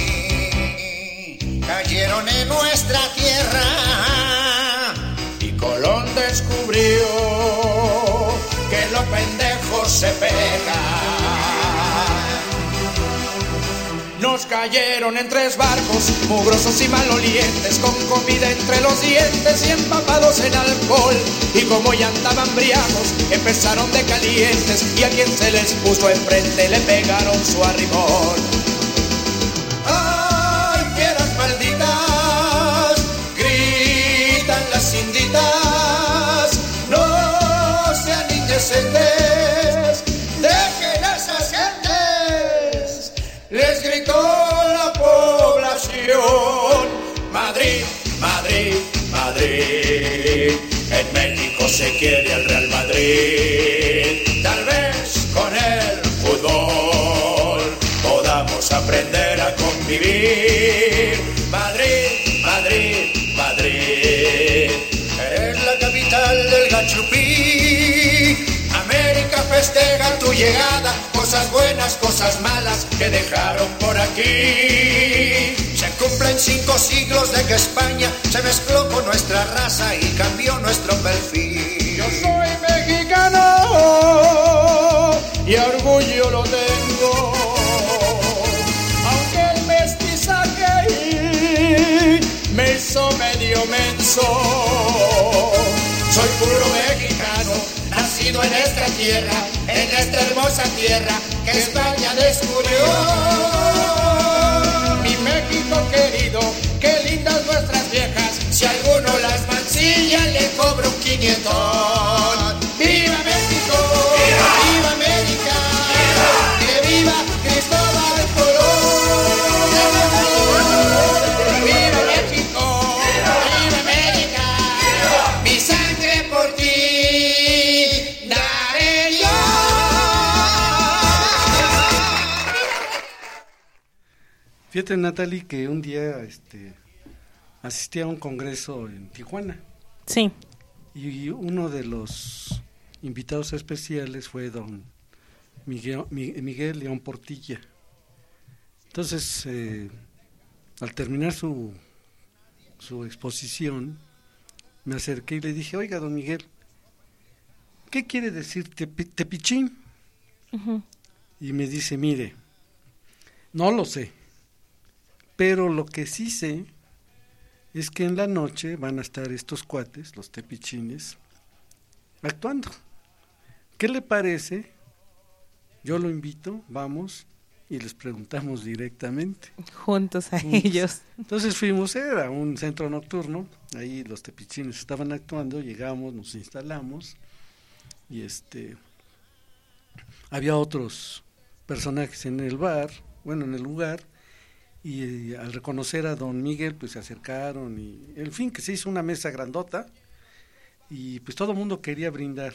Speaker 10: así cayeron en nuestra tierra, y Colón descubrió que lo pendejo se pega. Nos Hermanos cayeron en tres barcos, mugrosos y malolientes, con comida entre los dientes y empapados en alcohol. Y como ya andaban briagos, empezaron de calientes, y a quien se les puso enfrente le pegaron su arrimón. ¡Ay, fieras malditas! Gritan las inditas, no sean indecentes, dejen a esas gentes. Les gritó la población. Madrid, Madrid, Madrid. En México se quiere al Real Madrid. Tal vez con el fútbol podamos aprender a convivir. Madrid, Madrid, Madrid. Es la capital del gachupí. América festeja tu llegada, cosas buenas, cosas malas que dejaron por aquí. Se cumplen cinco siglos de que España se mezcló con nuestra raza y cambió nuestro perfil. Yo soy mexicano y orgullo lo tengo, aunque el mestizaje me hizo medio menso. Soy puro mexicano, nacido en esta tierra, en esta hermosa tierra que España descubrió. Mi México querido, qué lindas nuestras viejas, si alguno las mancilla le cobro un quinientón. ¡Viva México! ¡Viva, viva América! ¡Viva! ¡Que viva Cristóbal Colón! ¡Viva México! ¡Viva, viva América! ¡Viva! Mi sangre por ti daré yo.
Speaker 8: Fíjate, Natalie, que un día este, asistí a un congreso en Tijuana.
Speaker 9: Sí.
Speaker 8: Y uno de los invitados especiales fue don Miguel, Miguel León Portilla. Entonces, eh, al terminar su, su exposición, me acerqué y le dije, oiga, don Miguel, ¿qué quiere decir tepi, tepichín? Uh-huh. Y me dice, mire, no lo sé, pero lo que sí sé es que en la noche van a estar estos cuates, los tepichines, actuando. ¿Qué le parece? Yo lo invito, vamos, y les preguntamos directamente.
Speaker 9: Juntos a Juntos. ellos.
Speaker 8: Entonces fuimos, era un centro nocturno, ahí los tepichines estaban actuando, llegamos, nos instalamos, y este había otros personajes en el bar, bueno, en el lugar, y eh, al reconocer a don Miguel, pues se acercaron, y en fin, que se hizo una mesa grandota, y pues todo el mundo quería brindar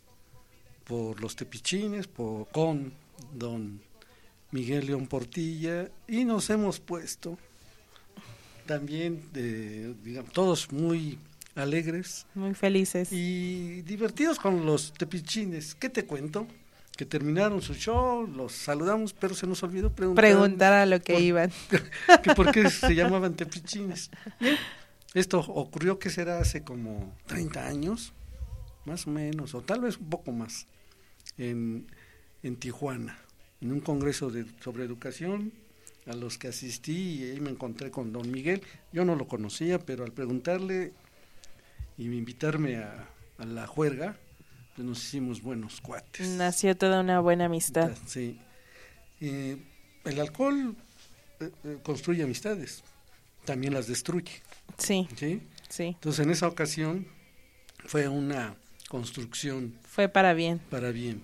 Speaker 8: por los tepichines, por, con don Miguel León Portilla, y nos hemos puesto también, de, digamos, todos muy alegres.
Speaker 9: Muy felices.
Speaker 8: Y divertidos con los tepichines. ¿Qué te cuento? Que terminaron su show, los saludamos, pero se nos olvidó preguntar.
Speaker 9: Preguntar a lo que por, iban.
Speaker 8: Que ¿por qué se llamaban tepichines? Bien, esto ocurrió, que será hace como treinta años, más o menos, o tal vez un poco más, en, en Tijuana, en un congreso de, sobre educación, a los que asistí, y ahí me encontré con don Miguel. Yo no lo conocía, pero al preguntarle y invitarme a, a la juerga, pues nos hicimos buenos cuates.
Speaker 9: Nació toda una buena amistad.
Speaker 8: Sí. Eh, el alcohol eh, eh, construye amistades, también las destruye.
Speaker 9: Sí.
Speaker 8: ¿Sí?
Speaker 9: Sí.
Speaker 8: Entonces en esa ocasión fue una construcción.
Speaker 9: Fue para bien.
Speaker 8: Para bien.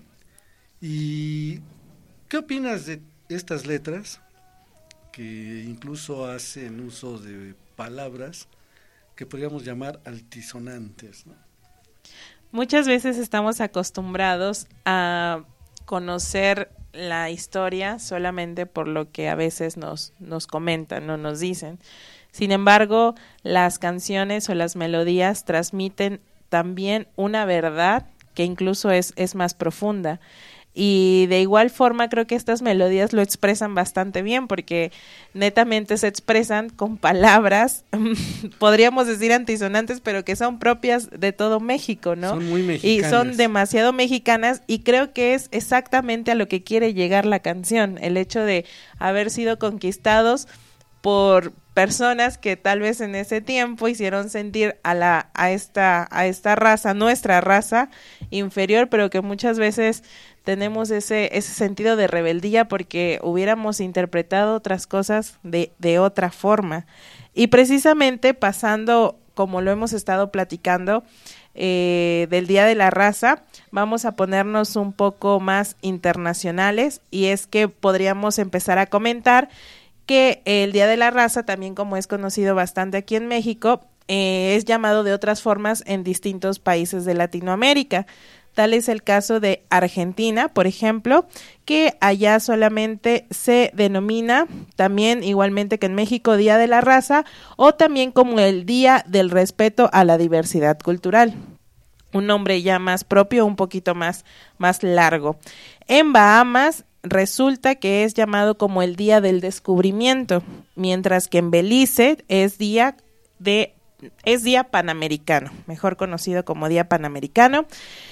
Speaker 8: ¿Y qué opinas de estas letras que incluso hacen uso de palabras que podríamos llamar altisonantes, ¿no?
Speaker 9: Muchas veces estamos acostumbrados a conocer la historia solamente por lo que a veces nos, nos comentan o nos dicen. Sin embargo, las canciones o las melodías transmiten también una verdad que incluso es, es más profunda. Y de igual forma creo que estas melodías lo expresan bastante bien porque netamente se expresan con palabras, podríamos decir antisonantes, pero que son propias de todo México, ¿no?
Speaker 8: Son muy mexicanas.
Speaker 9: Y son demasiado mexicanas y creo que es exactamente a lo que quiere llegar la canción, el hecho de haber sido conquistados por personas que tal vez en ese tiempo hicieron sentir a la a esta a esta raza, nuestra raza inferior, pero que muchas veces tenemos ese ese sentido de rebeldía porque hubiéramos interpretado otras cosas de de otra forma. Y precisamente pasando, como lo hemos estado platicando, eh, del Día de la Raza, vamos a ponernos un poco más internacionales, y es que podríamos empezar a comentar que el Día de la Raza, también como es conocido bastante aquí en México, eh, es llamado de otras formas en distintos países de Latinoamérica. Tal es el caso de Argentina, por ejemplo, que allá solamente se denomina, también igualmente que en México, Día de la Raza, o también como el Día del Respeto a la Diversidad Cultural. Un nombre ya más propio, un poquito más, más largo. En Bahamas resulta que es llamado como el Día del Descubrimiento, mientras que en Belice es día de es Día Panamericano, mejor conocido como Día Panamericano.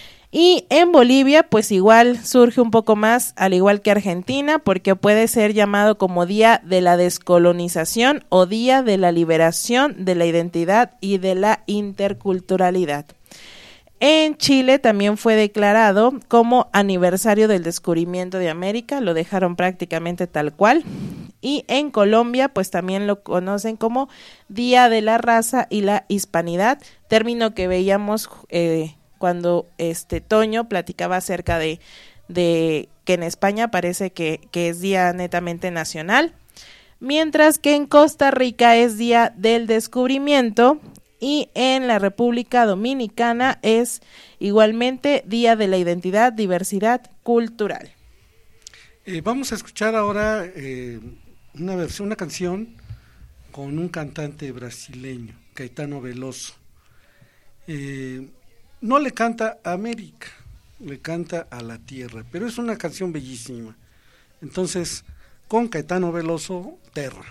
Speaker 9: Y en Bolivia, pues igual surge un poco más, al igual que Argentina, porque puede ser llamado como Día de la Descolonización o Día de la Liberación de la Identidad y de la Interculturalidad. En Chile también fue declarado como aniversario del descubrimiento de América, lo dejaron prácticamente tal cual. Y en Colombia, pues también lo conocen como Día de la Raza y la Hispanidad, término que veíamos eh, cuando este Toño platicaba acerca de, de que en España parece que, que es día netamente nacional, mientras que en Costa Rica es Día del Descubrimiento y en la República Dominicana es igualmente Día de la Identidad, Diversidad Cultural.
Speaker 8: Eh, vamos a escuchar ahora eh, una versión, una canción con un cantante brasileño, Caetano Veloso. Eh, No le canta a América, le canta a la tierra, pero es una canción bellísima. Entonces, con Caetano Veloso, Terra.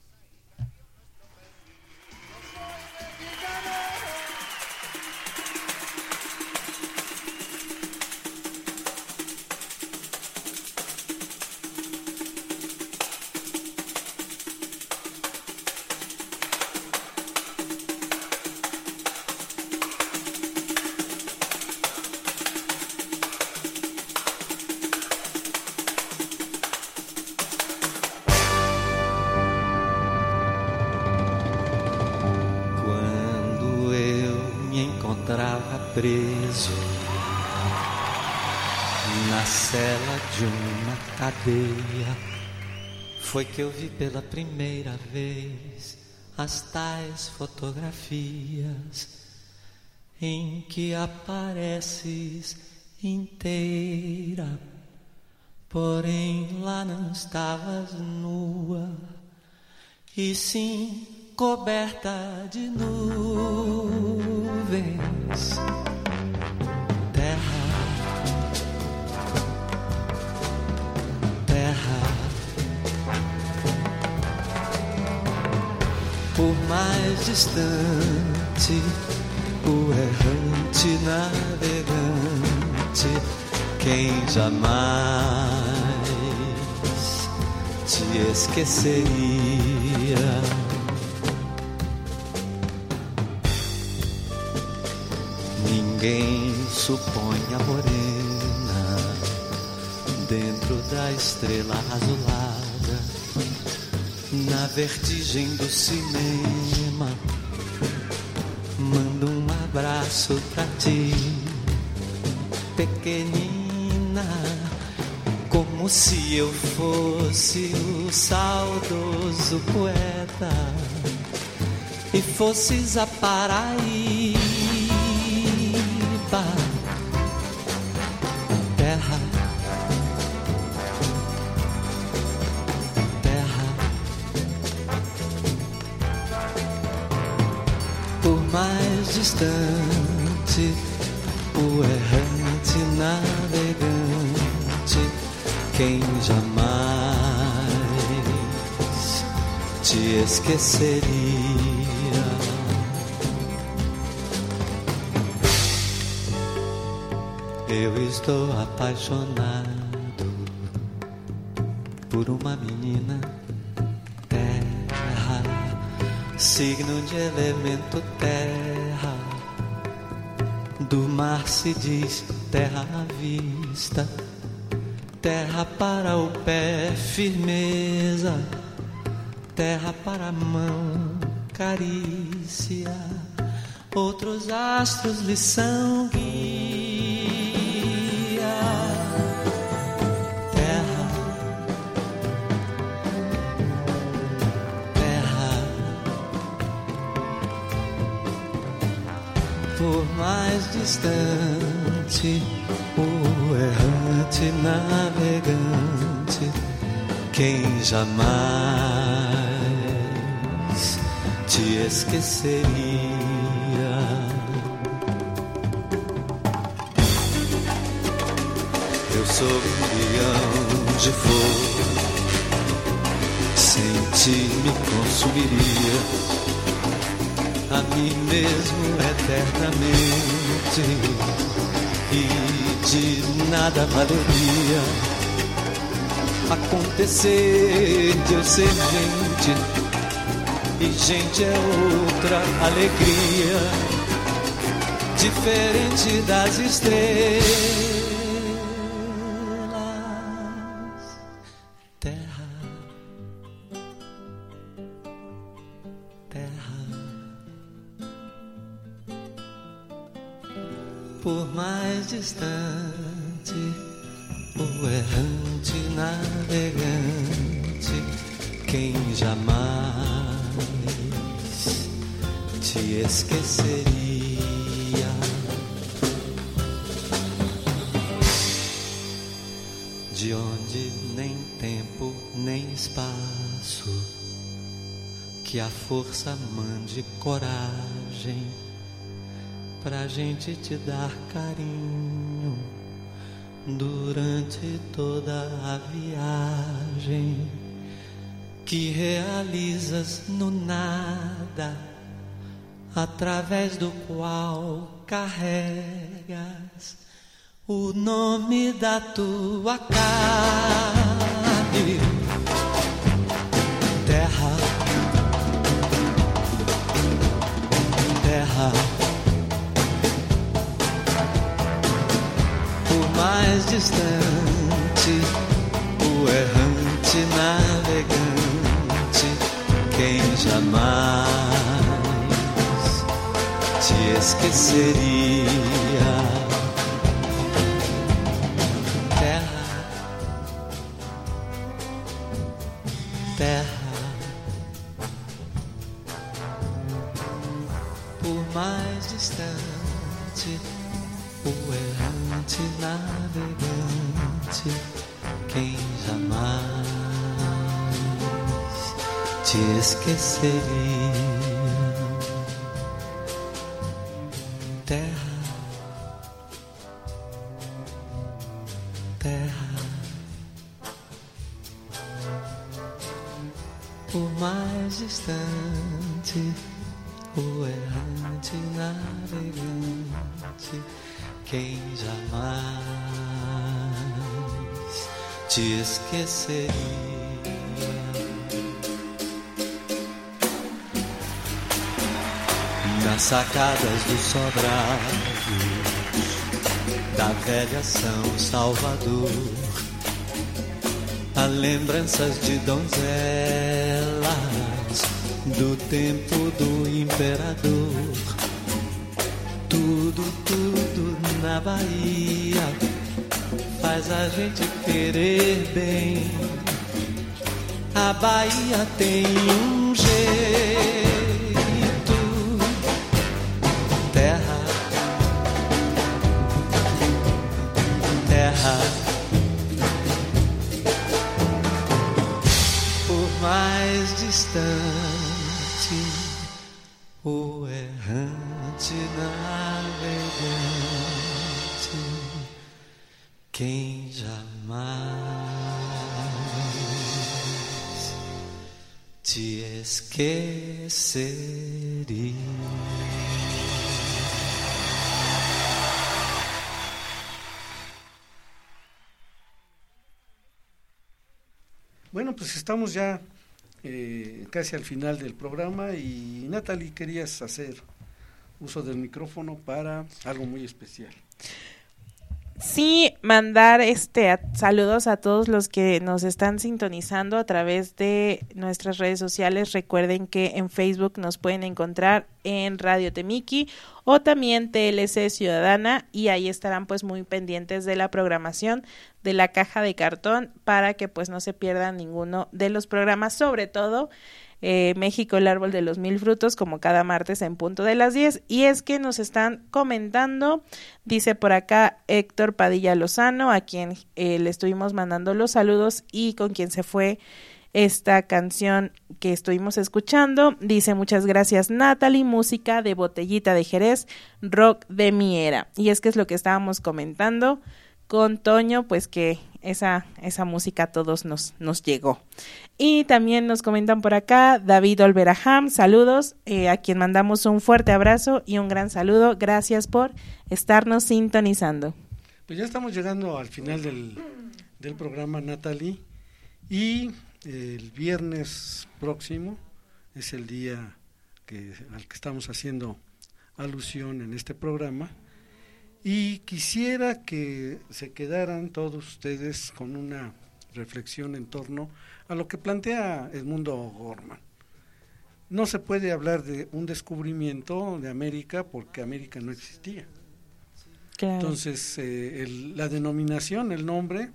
Speaker 3: Preso na cela de uma cadeia, foi que eu vi pela primeira vez as tais fotografias em que apareces inteira, porém lá não estavas nua, e sim coberta de nuvens. Terra, terra, por mais distante, o errante navegante, quem jamais te esqueceria. Ninguém supõe a morena dentro da estrela azulada, na vertigem do cinema. Mando um abraço pra ti, pequenina, como se eu fosse o saudoso poeta e fosses a Paraíba. Terra, terra, por mais distante, o errante navegante,
Speaker 12: quem jamais te esqueceria. Eu estou apaixonado por uma menina, terra, signo de elemento terra. Do mar se diz terra à vista, terra para o pé, firmeza, terra para a mão, carícia. Outros astros lhe são guia. Terra, terra, por mais distante, o errante navegante, quem jamais te esqueceria. Eu sou um leão de fogo, sem ti me consumiria, a mim mesmo eternamente, e de nada valeria acontecer de eu ser gente, e gente é outra alegria, diferente das estrelas. Terra, terra, por mais distante, o errante navegante, quem jamais te esqueceria. De onde nem tempo nem espaço, que a força mande coragem pra gente te dar carinho durante toda a viagem que realizas no nada, através do qual carregas o nome da tua carne. Terra, terra, por mais distante, o errante navegante, quem jamais te esqueceria. Terra, por mais distante, o errante navegante, quem jamais te esqueceria. Terra, terra, por mais distante, o errante navegante, quem jamais te esqueceria. Nas sacadas do sobrado da velha São Salvador, há lembranças de donzelas do tempo do imperador. Tudo, tudo na Bahia faz a gente querer bem. A Bahia tem um jeito. Terra, terra, por mais distante, o errante navegante, quem jamais te esqueceria.
Speaker 8: Bueno, pues estamos ya eh, casi al final del programa y Natalie, querías hacer uso del micrófono para algo muy especial.
Speaker 9: Sí, mandar este a, saludos a todos los que nos están sintonizando a través de nuestras redes sociales. Recuerden que en Facebook nos pueden encontrar en Radio Temiki o también T L C Ciudadana, y ahí estarán pues muy pendientes de la programación de La Caja de Cartón para que pues no se pierdan ninguno de los programas, sobre todo Eh, México, el árbol de los mil frutos, como cada martes en punto de las diez. Y es que nos están comentando, dice por acá Héctor Padilla Lozano, a quien eh, le estuvimos mandando los saludos y con quien se fue esta canción que estuvimos escuchando. Dice: muchas gracias Natalie, música de Botellita de Jerez, rock de mi era. Y es que es lo que estábamos comentando con Toño, pues que esa esa música a todos nos nos llegó. Y también nos comentan por acá David Olveraham, saludos, eh, a quien mandamos un fuerte abrazo y un gran saludo. Gracias por estarnos sintonizando.
Speaker 8: Pues ya estamos llegando al final del, del programa, Natalie, y el viernes próximo es el día que, al que estamos haciendo alusión en este programa. Y quisiera que se quedaran todos ustedes con una reflexión en torno a lo que plantea Edmundo Gorman. No se puede hablar de un descubrimiento de América porque América no existía. Claro. Entonces, eh, el, la denominación, el nombre,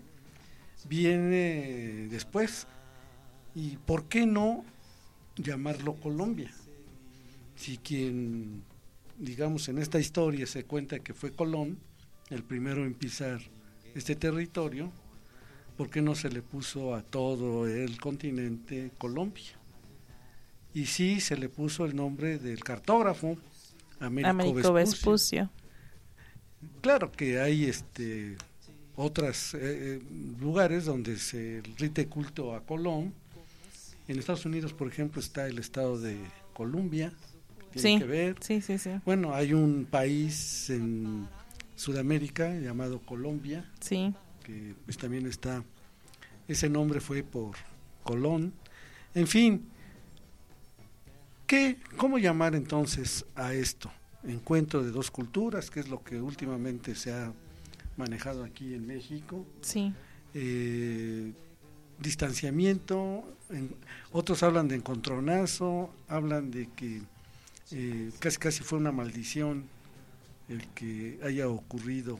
Speaker 8: viene después. ¿Y por qué no llamarlo Colombia? Si quien, digamos, en esta historia se cuenta que fue Colón, el primero en pisar este territorio, ¿por qué no se le puso a todo el continente Colombia? Y sí se le puso el nombre del cartógrafo Américo, Américo Vespucio. Vespucio. Claro que hay este otros eh, lugares donde se rinde culto a Colón. En Estados Unidos, por ejemplo, está el estado de Columbia, que tiene
Speaker 9: sí,
Speaker 8: que ver.
Speaker 9: Sí, sí, sí.
Speaker 8: Bueno, hay un país en Sudamérica llamado Colombia.
Speaker 9: Sí.
Speaker 8: Que pues también está, ese nombre fue por Colón. En fin, ¿qué, cómo llamar entonces a esto? Encuentro de dos culturas, que es lo que últimamente se ha manejado aquí en México.
Speaker 9: Sí.
Speaker 8: Eh, distanciamiento, en, otros hablan de encontronazo, hablan de que eh, casi casi fue una maldición el que haya ocurrido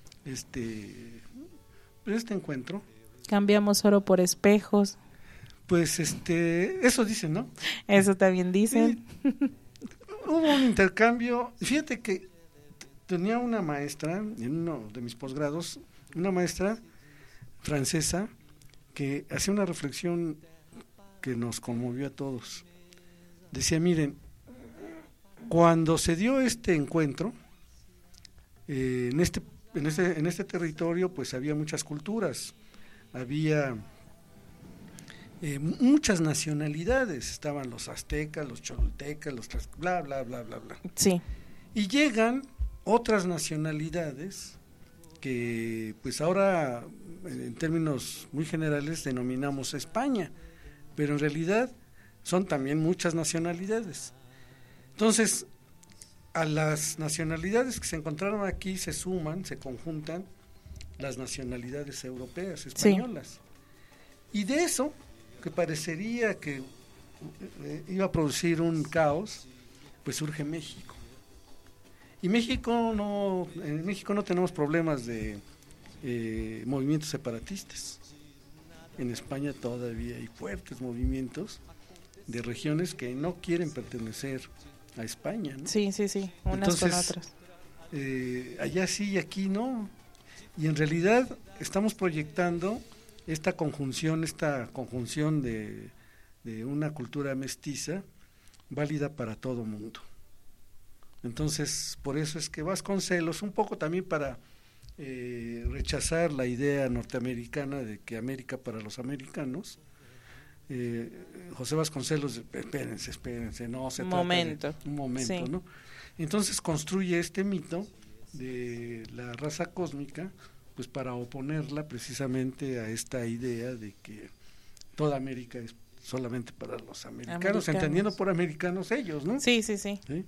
Speaker 8: este este encuentro.
Speaker 9: Cambiamos oro por espejos.
Speaker 8: Pues este, eso dicen, ¿no?
Speaker 9: Eso también dicen.
Speaker 8: Sí. Hubo un intercambio. Fíjate que tenía una maestra en uno de mis posgrados, una maestra francesa que hacía una reflexión que nos conmovió a todos. Decía, miren, cuando se dio este encuentro, eh, en este En este, en este territorio pues había muchas culturas, había eh, muchas nacionalidades, estaban los aztecas, los choltecas, los bla, bla, bla, bla, bla.
Speaker 9: Sí.
Speaker 8: Y llegan otras nacionalidades que pues ahora en términos muy generales denominamos España, pero en realidad son también muchas nacionalidades. Entonces, a las nacionalidades que se encontraron aquí se suman, se conjuntan las nacionalidades europeas, españolas. Sí. Y de eso, que parecería que eh, iba a producir un caos, pues surge México. Y México no, en México no tenemos problemas de eh, movimientos separatistas. En España todavía hay fuertes movimientos de regiones que no quieren pertenecer a España, ¿no?
Speaker 9: Sí, sí, sí, unas Entonces, con otras.
Speaker 8: Eh, allá sí y aquí no. Y en realidad estamos proyectando esta conjunción, esta conjunción de, de una cultura mestiza válida para todo mundo. Entonces, por eso es que Vasconcelos, un poco también para eh, rechazar la idea norteamericana de que América para los americanos, eh, José Vasconcelos, espérense, espérense, no se
Speaker 9: un
Speaker 8: trata
Speaker 9: momento.
Speaker 8: de un momento,
Speaker 9: Sí.
Speaker 8: ¿no? Entonces construye este mito de la raza cósmica, pues para oponerla precisamente a esta idea de que toda América es solamente para los americanos,
Speaker 9: Americanos.
Speaker 8: entendiendo por americanos ellos, ¿no?
Speaker 9: Sí, sí, sí.
Speaker 8: ¿Sí?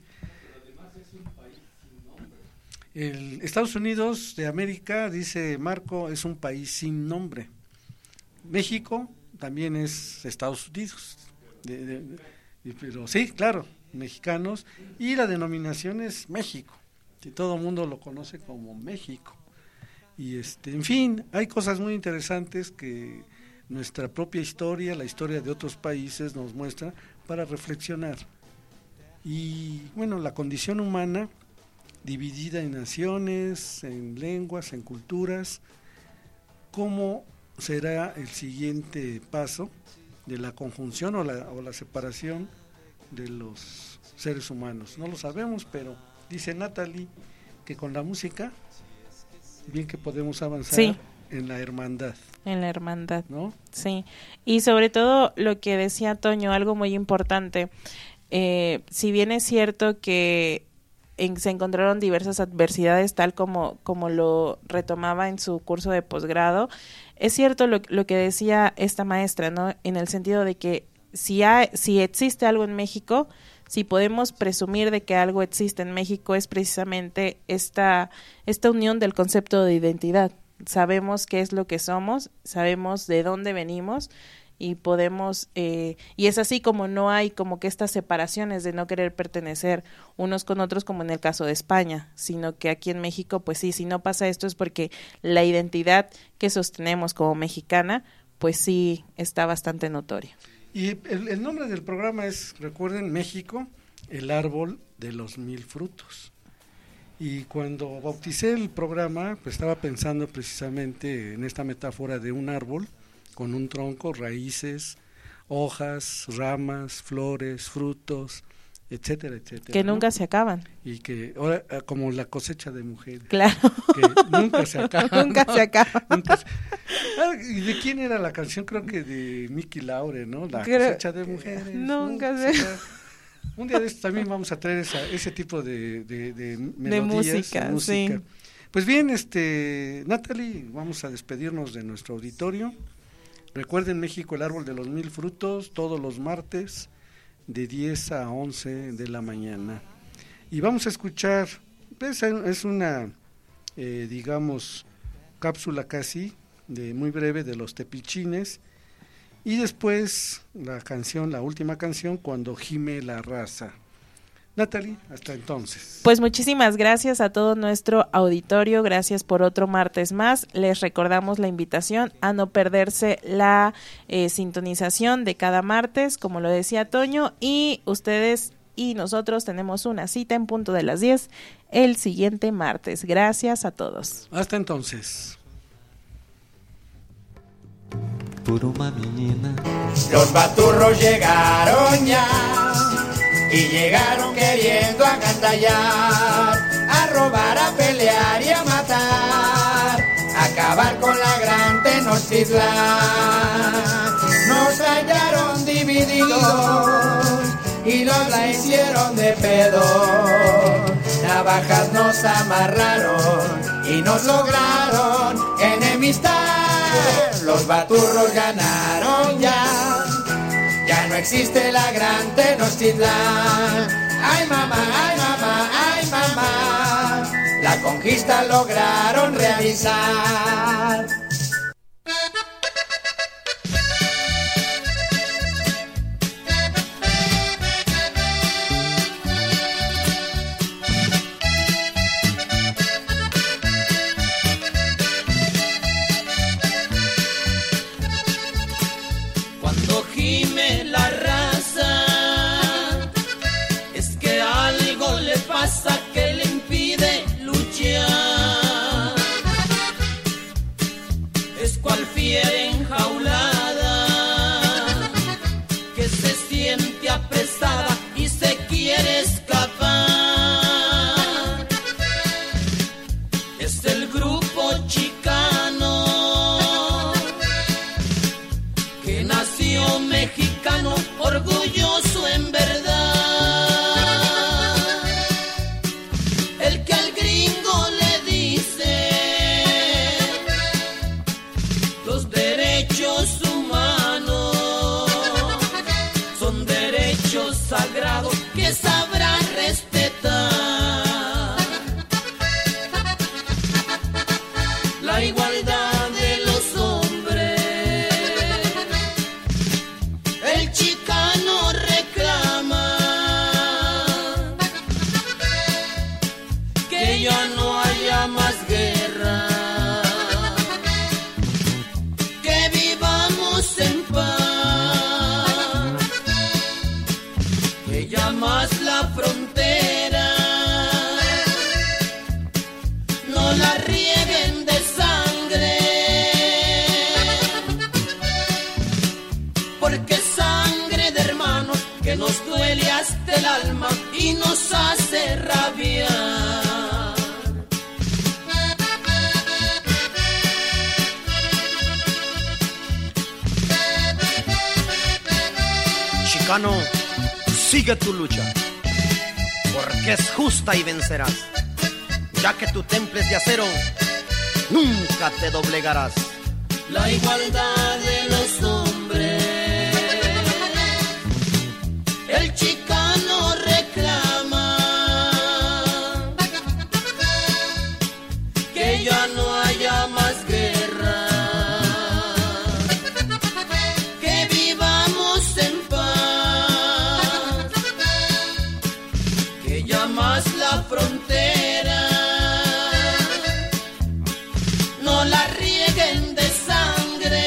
Speaker 8: El Estados Unidos de América, dice Marco, es un país sin nombre. México también es Estados Unidos, de, de, de, pero sí, claro, mexicanos, y la denominación es México, y todo el mundo lo conoce como México. Y este, en fin, hay cosas muy interesantes que nuestra propia historia, la historia de otros países nos muestra para reflexionar. Y bueno, la condición humana dividida en naciones, en lenguas, en culturas, ¿cómo será el siguiente paso de la conjunción o la, o la separación de los seres humanos? No lo sabemos, pero dice Natalie que con la música bien que podemos avanzar
Speaker 9: sí.
Speaker 8: en la hermandad.
Speaker 9: En la hermandad,
Speaker 8: ¿no?
Speaker 9: Sí, y sobre todo lo que decía Toño, algo muy importante, eh, si bien es cierto que en, se encontraron diversas adversidades, tal como, como lo retomaba en su curso de posgrado, es cierto lo, lo que decía esta maestra, ¿no? En el sentido de que si, hay, si existe algo en México, si podemos presumir de que algo existe en México, es precisamente esta, esta unión del concepto de identidad. Sabemos qué es lo que somos, sabemos de dónde venimos y podemos, eh, y es así como no hay como que estas separaciones de no querer pertenecer unos con otros como en el caso de España, sino que aquí en México, pues sí, si no pasa esto es porque la identidad que sostenemos como mexicana, pues sí está bastante notoria.
Speaker 8: Y el, el nombre del programa es, recuerden, México, el árbol de los mil frutos. Y cuando bauticé el programa, pues estaba pensando precisamente en esta metáfora de un árbol con un tronco, raíces, hojas, ramas, flores, frutos, etcétera, etcétera.
Speaker 9: Que
Speaker 8: ¿no?
Speaker 9: nunca se acaban.
Speaker 8: Y que ahora, como la cosecha de mujeres.
Speaker 9: Claro.
Speaker 8: Que nunca se acaba.
Speaker 9: Nunca
Speaker 8: ¿no?
Speaker 9: se acaba.
Speaker 8: Nunca se... Ah, ¿y de quién era la canción? Creo que de Mickey Laure, ¿no? La
Speaker 9: Creo...
Speaker 8: cosecha de mujeres.
Speaker 9: Nunca,
Speaker 8: nunca
Speaker 9: se...
Speaker 8: se acaba. Un día de esto también vamos a traer esa, ese tipo de, de, de melodías,
Speaker 9: de música,
Speaker 8: de música.
Speaker 9: Sí.
Speaker 8: Pues bien, este, Natalie, vamos a despedirnos de nuestro auditorio. Recuerden, México, el árbol de los mil frutos, todos los martes de diez a once de la mañana. Y vamos a escuchar, pues, es una, eh, digamos, cápsula casi, de muy breve, de los Tepichines. Y después la canción, la última canción, Cuando gime la raza. Natalie, hasta entonces.
Speaker 9: Pues muchísimas gracias a todo nuestro auditorio, gracias por otro martes más. Les recordamos la invitación a no perderse la eh, sintonización de cada martes, como lo decía Toño, y ustedes y nosotros tenemos una cita en punto de las diez el siguiente martes. Gracias a todos.
Speaker 8: Hasta entonces.
Speaker 12: Por una menina.
Speaker 10: Los baturros llegaron ya y llegaron queriendo agantallar, a robar, a pelear y a matar, acabar con la gran Tenochtitlán. Nos hallaron divididos y nos la hicieron de pedo, navajas nos amarraron y nos lograron enemistar. Los baturros ganaron ya, ya no existe la gran Tenochtitlán. Ay mamá, ay mamá, ay mamá, la conquista lograron realizar.
Speaker 13: Cuando gime la raza, es que algo le pasa que le impide luchar. lo sagrado que sabrá respetar. La igualdad de los hombres, el chicano reclama que ya no haya más guerra, que vivamos en paz, que ya más la frontera no la rieguen de sangre, porque sangre de hermanos que nos duele hasta el alma y nos hace rabiar.
Speaker 14: Chicano, sigue tu lucha, porque es justa y vencerás, ya que tu temple es de acero, nunca te doblegarás.
Speaker 13: La igualdad de los hombres, el chicano reclama que ya no haya más guerra, que vivamos en paz, que ya más la frontera no la rieguen de sangre,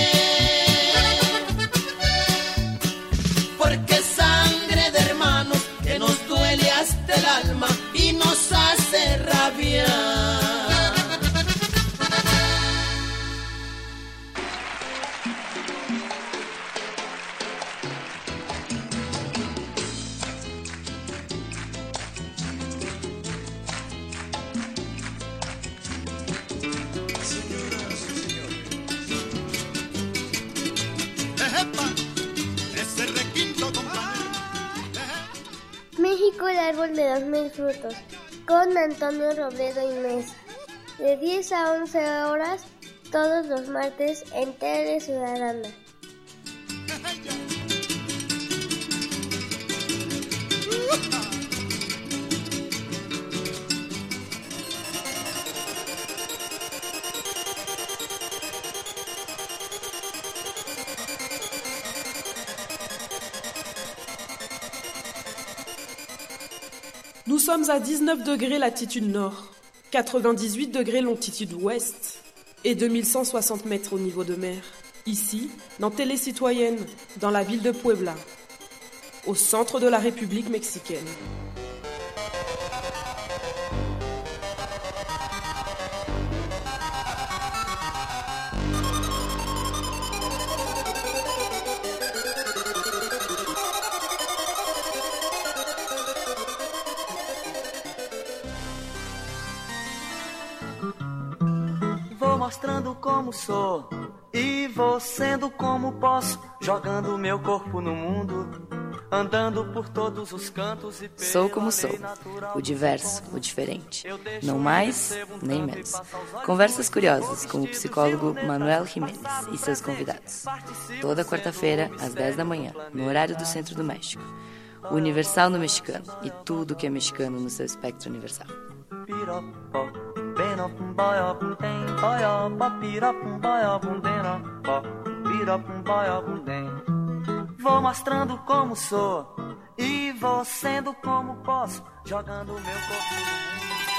Speaker 13: porque sangre de hermanos que nos duele hasta el alma y nos hace rabiar.
Speaker 1: México, el árbol de los mil frutos, con Antonio Robledo y Mesa, de diez a once horas, todos los martes en Tele Ciudadana.
Speaker 2: Nous sommes à dix-neuf degrés latitude nord, quatre-vingt-dix-huit degrés longitude ouest et deux mille cent soixante mètres au niveau de mer. Ici, dans Télé Citoyenne, dans la ville de Puebla, au centre de la République mexicaine.
Speaker 3: Vou mostrando como sou e vou sendo como posso, jogando meu corpo no mundo, andando por todos os cantos e
Speaker 4: Sou como sou, o diverso, o diferente. Não mais, nem menos. Conversas curiosas com o psicólogo Manuel Jiménez e seus convidados. Toda quarta-feira, às dez da manhã, no horário do Centro do México. O Universal no mexicano e tudo que é mexicano no seu espectro universal.
Speaker 3: Vou mostrando como sou e vou sendo como posso, jogando meu corpo no mundo.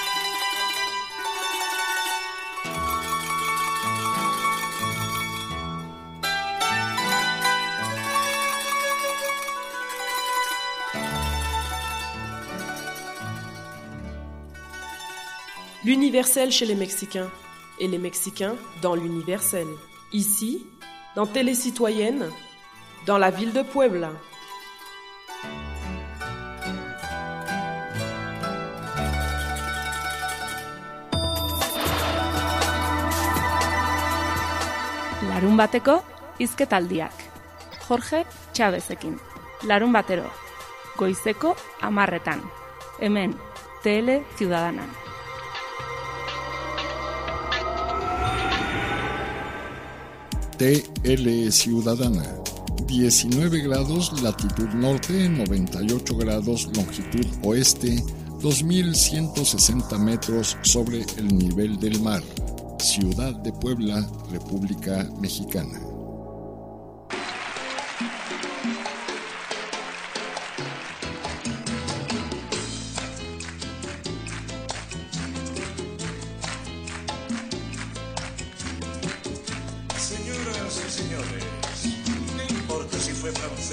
Speaker 2: L'universel chez les Mexicains et les Mexicains dans l'universel. Ici, dans Télé Citoyenne, dans la ville de Puebla.
Speaker 5: Larun bateko hizketaldiak. Jorge Chavezekin. Larun batero. Goizeko amarretan. Hemen, Tele Ciudadana.
Speaker 6: T L Ciudadana, diecinueve grados latitud norte, noventa y ocho grados longitud oeste, dos mil ciento sesenta metros sobre el nivel del mar. Ciudad de Puebla, República Mexicana.